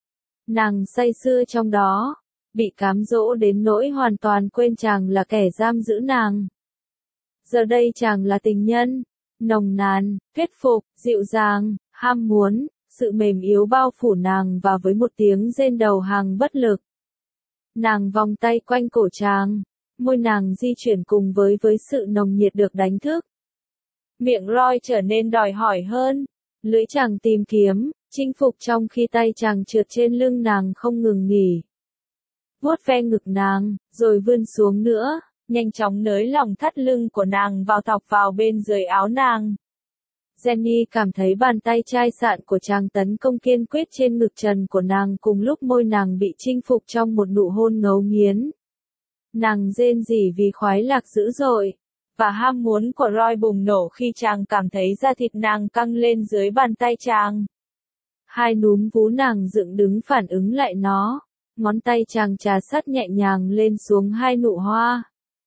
Nàng say sưa trong đó, bị cám dỗ đến nỗi hoàn toàn quên chàng là kẻ giam giữ nàng. Giờ đây chàng là tình nhân, nồng nàn, thuyết phục, dịu dàng, ham muốn, sự mềm yếu bao phủ nàng và với một tiếng rên đầu hàng bất lực. Nàng vòng tay quanh cổ chàng, môi nàng di chuyển cùng với với sự nồng nhiệt được đánh thức. Miệng Roy trở nên đòi hỏi hơn, lưỡi chàng tìm kiếm, chinh phục trong khi tay chàng trượt trên lưng nàng không ngừng nghỉ. Vuốt ve ngực nàng, rồi vươn xuống nữa, nhanh chóng nới lòng thắt lưng của nàng vào thọc vào bên dưới áo nàng. Jenny cảm thấy bàn tay chai sạn của chàng tấn công kiên quyết trên ngực trần của nàng cùng lúc môi nàng bị chinh phục trong một nụ hôn ngấu nghiến. Nàng rên rỉ vì khoái lạc dữ dội, và ham muốn của Roy bùng nổ khi chàng cảm thấy da thịt nàng căng lên dưới bàn tay chàng. Hai núm vú nàng dựng đứng phản ứng lại nó, ngón tay chàng trà sát nhẹ nhàng lên xuống hai nụ hoa.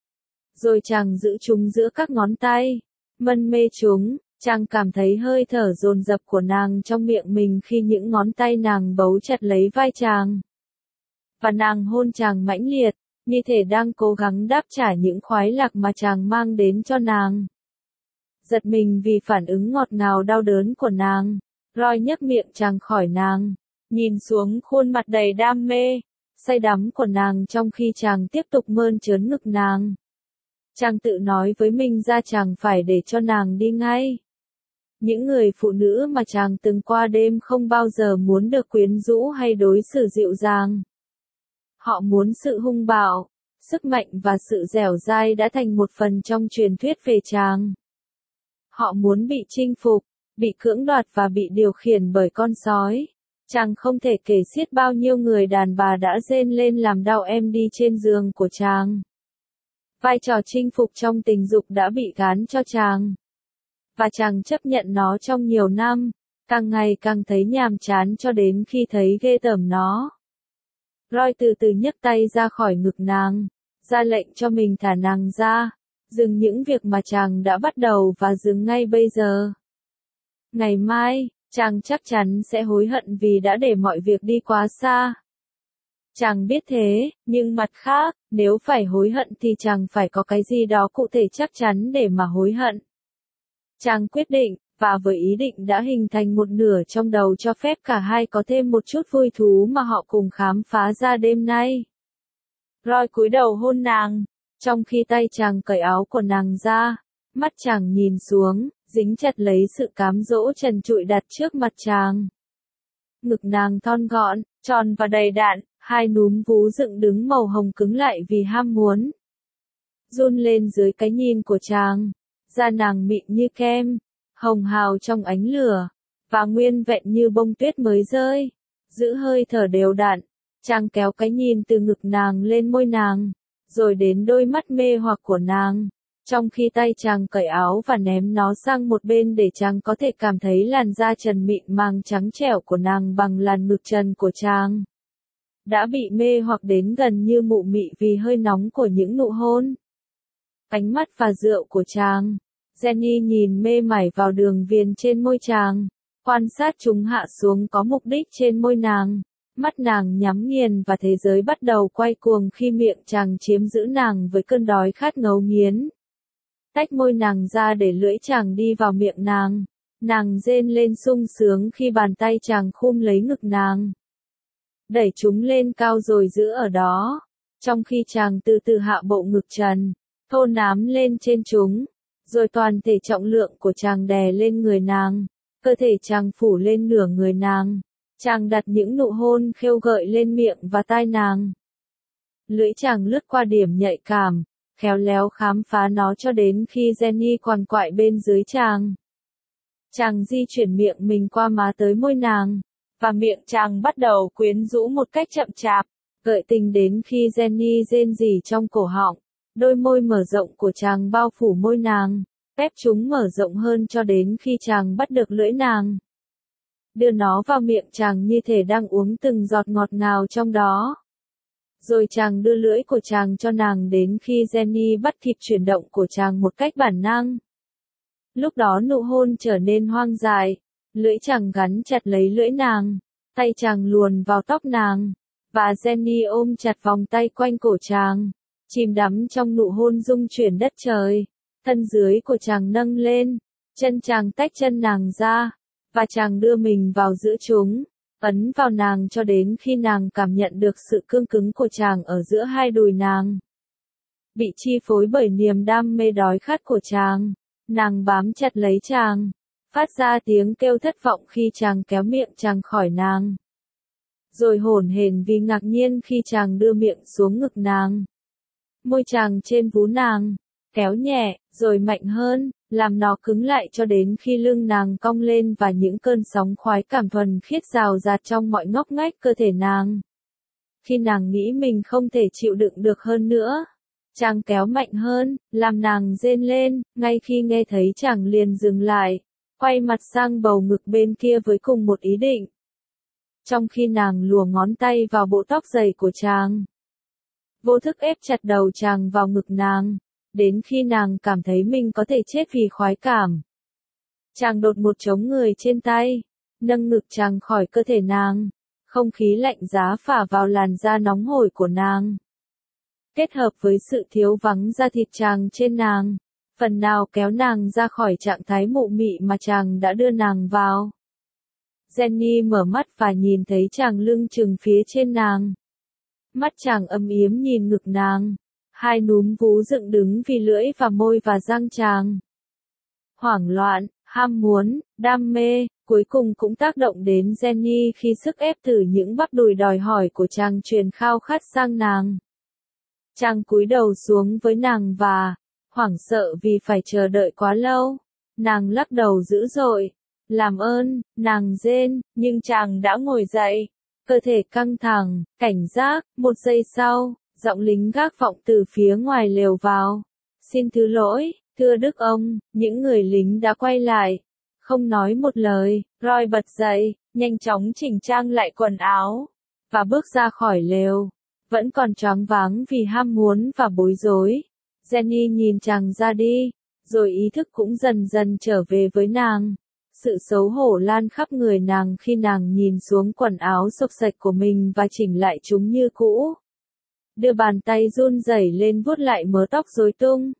Rồi chàng giữ chúng giữa các ngón tay, mân mê chúng. Chàng cảm thấy hơi thở dồn dập của nàng trong miệng mình khi những ngón tay nàng bấu chặt lấy vai chàng. Và nàng hôn chàng mãnh liệt, như thể đang cố gắng đáp trả những khoái lạc mà chàng mang đến cho nàng. Giật mình vì phản ứng ngọt ngào đau đớn của nàng, Roy nhấc miệng chàng khỏi nàng, nhìn xuống khuôn mặt đầy đam mê, say đắm của nàng trong khi chàng tiếp tục mơn trớn ngực nàng. Chàng tự nói với mình ra chàng phải để cho nàng đi ngay. Những người phụ nữ mà chàng từng qua đêm không bao giờ muốn được quyến rũ hay đối xử dịu dàng. Họ muốn sự hung bạo, sức mạnh và sự dẻo dai đã thành một phần trong truyền thuyết về chàng. Họ muốn bị chinh phục, bị cưỡng đoạt và bị điều khiển bởi con sói. Chàng không thể kể xiết bao nhiêu người đàn bà đã rên lên làm đau em đi trên giường của chàng. Vai trò chinh phục trong tình dục đã bị gán cho chàng. Và chàng chấp nhận nó trong nhiều năm, càng ngày càng thấy nhàm chán cho đến khi thấy ghê tởm nó. Roy từ từ nhấc tay ra khỏi ngực nàng, ra lệnh cho mình thả nàng ra, dừng những việc mà chàng đã bắt đầu và dừng ngay bây giờ. Ngày mai, chàng chắc chắn sẽ hối hận vì đã để mọi việc đi quá xa. Chàng biết thế, nhưng mặt khác, nếu phải hối hận thì chàng phải có cái gì đó cụ thể chắc chắn để mà hối hận. Chàng quyết định, và với ý định đã hình thành một nửa trong đầu cho phép cả hai có thêm một chút vui thú mà họ cùng khám phá ra đêm nay. Roy cúi đầu hôn nàng, trong khi tay chàng cởi áo của nàng ra, mắt chàng nhìn xuống, dính chặt lấy sự cám dỗ trần trụi đặt trước mặt chàng. Ngực nàng thon gọn, tròn và đầy đặn, hai núm vú dựng đứng màu hồng cứng lại vì ham muốn. Run lên dưới cái nhìn của chàng, da nàng mịn như kem, hồng hào trong ánh lửa, và nguyên vẹn như bông tuyết mới rơi, giữ hơi thở đều đặn. Chàng kéo cái nhìn từ ngực nàng lên môi nàng, rồi đến đôi mắt mê hoặc của nàng, trong khi tay chàng cởi áo và ném nó sang một bên để chàng có thể cảm thấy làn da trần mịn màng trắng trẻo của nàng bằng làn ngực trần của chàng. Đã bị mê hoặc đến gần như mụ mị vì hơi nóng của những nụ hôn. Ánh mắt và rượu của chàng. Jenny nhìn mê mải vào đường viền trên môi chàng, quan sát chúng hạ xuống có mục đích trên môi nàng. Mắt nàng nhắm nghiền và thế giới bắt đầu quay cuồng khi miệng chàng chiếm giữ nàng với cơn đói khát ngấu nghiến. Tách môi nàng ra để lưỡi chàng đi vào miệng nàng. Nàng rên lên sung sướng khi bàn tay chàng khum lấy ngực nàng. Đẩy chúng lên cao rồi giữ ở đó, trong khi chàng từ từ hạ bộ ngực trần, thô nám lên trên chúng. Rồi toàn thể trọng lượng của chàng đè lên người nàng, cơ thể chàng phủ lên nửa người nàng. Chàng đặt những nụ hôn khêu gợi lên miệng và tai nàng. Lưỡi chàng lướt qua điểm nhạy cảm, khéo léo khám phá nó cho đến khi Jenny quằn quại bên dưới chàng. Chàng di chuyển miệng mình qua má tới môi nàng, và miệng chàng bắt đầu quyến rũ một cách chậm chạp, gợi tình đến khi Jenny rên rỉ trong cổ họng. Đôi môi mở rộng của chàng bao phủ môi nàng, ép chúng mở rộng hơn cho đến khi chàng bắt được lưỡi nàng. Đưa nó vào miệng chàng như thể đang uống từng giọt ngọt ngào trong đó. Rồi chàng đưa lưỡi của chàng cho nàng đến khi Jenny bắt kịp chuyển động của chàng một cách bản năng. Lúc đó nụ hôn trở nên hoang dại, lưỡi chàng gắn chặt lấy lưỡi nàng, tay chàng luồn vào tóc nàng, và Jenny ôm chặt vòng tay quanh cổ chàng, chìm đắm trong nụ hôn rung chuyển đất trời. Thật thân dưới của chàng nâng lên, chân chàng tách chân nàng ra, và chàng đưa mình vào giữa chúng, ấn vào nàng cho đến khi nàng cảm nhận được sự cương cứng của chàng ở giữa hai đùi nàng. Bị chi phối bởi niềm đam mê đói khát của chàng, nàng bám chặt lấy chàng, phát ra tiếng kêu thất vọng khi chàng kéo miệng chàng khỏi nàng. Rồi hổn hển vì ngạc nhiên khi chàng đưa miệng xuống ngực nàng. Môi chàng trên vú nàng, kéo nhẹ, rồi mạnh hơn, làm nó cứng lại cho đến khi lưng nàng cong lên và những cơn sóng khoái cảm thuần khiết rào rạt trong mọi ngóc ngách cơ thể nàng. Khi nàng nghĩ mình không thể chịu đựng được hơn nữa, chàng kéo mạnh hơn, làm nàng rên lên, ngay khi nghe thấy chàng liền dừng lại, quay mặt sang bầu ngực bên kia với cùng một ý định. Trong khi nàng lùa ngón tay vào bộ tóc dày của chàng, vô thức ép chặt đầu chàng vào ngực nàng, đến khi nàng cảm thấy mình có thể chết vì khoái cảm. Chàng đột một chống người trên tay, nâng ngực chàng khỏi cơ thể nàng, không khí lạnh giá phả vào làn da nóng hổi của nàng. Kết hợp với sự thiếu vắng da thịt chàng trên nàng, phần nào kéo nàng ra khỏi trạng thái mụ mị mà chàng đã đưa nàng vào. Jenny mở mắt và nhìn thấy chàng lưng chừng phía trên nàng. Mắt chàng ấm yếm nhìn ngực nàng, hai núm vú dựng đứng vì lưỡi và môi và răng chàng. Hoảng loạn, ham muốn, đam mê, cuối cùng cũng tác động đến Jenny khi sức ép từ những bắp đùi đòi hỏi của chàng truyền khao khát sang nàng. Chàng cúi đầu xuống với nàng và, hoảng sợ vì phải chờ đợi quá lâu, nàng lắc đầu dữ dội. Làm ơn, nàng rên, nhưng chàng đã ngồi dậy, cơ thể căng thẳng, cảnh giác. Một giây sau, giọng lính gác vọng từ phía ngoài lều vào. Xin thứ lỗi, thưa đức ông. Những người lính đã quay lại, không nói một lời. Roy bật dậy, nhanh chóng chỉnh trang lại quần áo, và bước ra khỏi lều, vẫn còn choáng váng vì ham muốn và bối rối. Jenny nhìn chàng ra đi, rồi ý thức cũng dần dần trở về với nàng. Sự xấu hổ lan khắp người nàng khi nàng nhìn xuống quần áo xộc xạch của mình và chỉnh lại chúng như cũ. Đưa bàn tay run rẩy lên vuốt lại mớ tóc rối tung.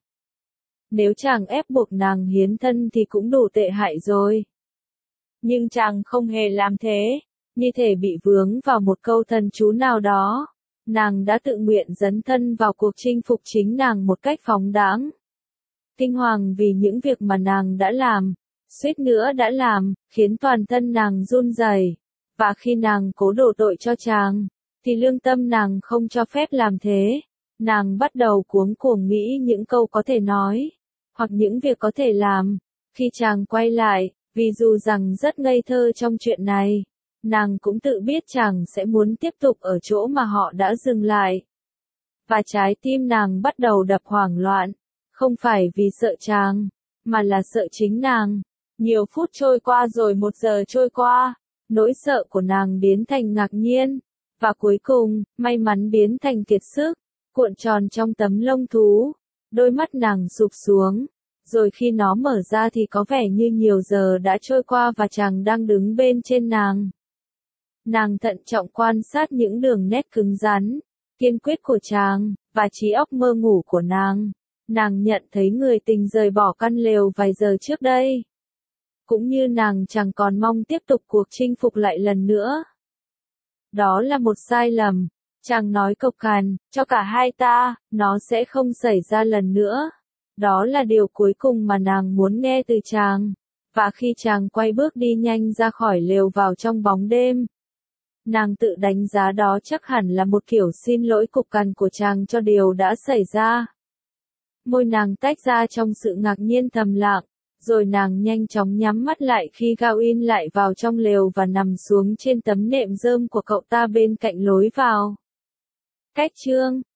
Nếu chàng ép buộc nàng hiến thân thì cũng đủ tệ hại rồi. Nhưng chàng không hề làm thế, như thể bị vướng vào một câu thần chú nào đó. Nàng đã tự nguyện dấn thân vào cuộc chinh phục chính nàng một cách phóng đãng. Kinh hoàng vì những việc mà nàng đã làm, suýt nữa đã làm, khiến toàn thân nàng run rẩy. Và khi nàng cố đổ tội cho chàng, thì lương tâm nàng không cho phép làm thế. Nàng bắt đầu cuống cuồng nghĩ những câu có thể nói, hoặc những việc có thể làm. Khi chàng quay lại, vì dù rằng rất ngây thơ trong chuyện này, nàng cũng tự biết chàng sẽ muốn tiếp tục ở chỗ mà họ đã dừng lại. Và trái tim nàng bắt đầu đập hoảng loạn, không phải vì sợ chàng, mà là sợ chính nàng. Nhiều phút trôi qua rồi một giờ trôi qua, nỗi sợ của nàng biến thành ngạc nhiên, và cuối cùng, may mắn biến thành kiệt sức, cuộn tròn trong tấm lông thú. Đôi mắt nàng sụp xuống, rồi khi nó mở ra thì có vẻ như nhiều giờ đã trôi qua và chàng đang đứng bên trên nàng. Nàng thận trọng quan sát những đường nét cứng rắn, kiên quyết của chàng, và trí óc mơ ngủ của nàng. Nàng nhận thấy người tình rời bỏ căn lều vài giờ trước đây. Cũng như nàng chẳng còn mong tiếp tục cuộc chinh phục lại lần nữa. Đó là một sai lầm, chàng nói cộc cằn, cho cả hai ta, nó sẽ không xảy ra lần nữa. Đó là điều cuối cùng mà nàng muốn nghe từ chàng. Và khi chàng quay bước đi nhanh ra khỏi lều vào trong bóng đêm, nàng tự đánh giá đó chắc hẳn là một kiểu xin lỗi cộc cằn của chàng cho điều đã xảy ra. Môi nàng tách ra trong sự ngạc nhiên thầm lặng, rồi nàng nhanh chóng nhắm mắt lại khi Gawain lại vào trong lều và nằm xuống trên tấm nệm rơm của cậu ta bên cạnh lối vào. Cách chương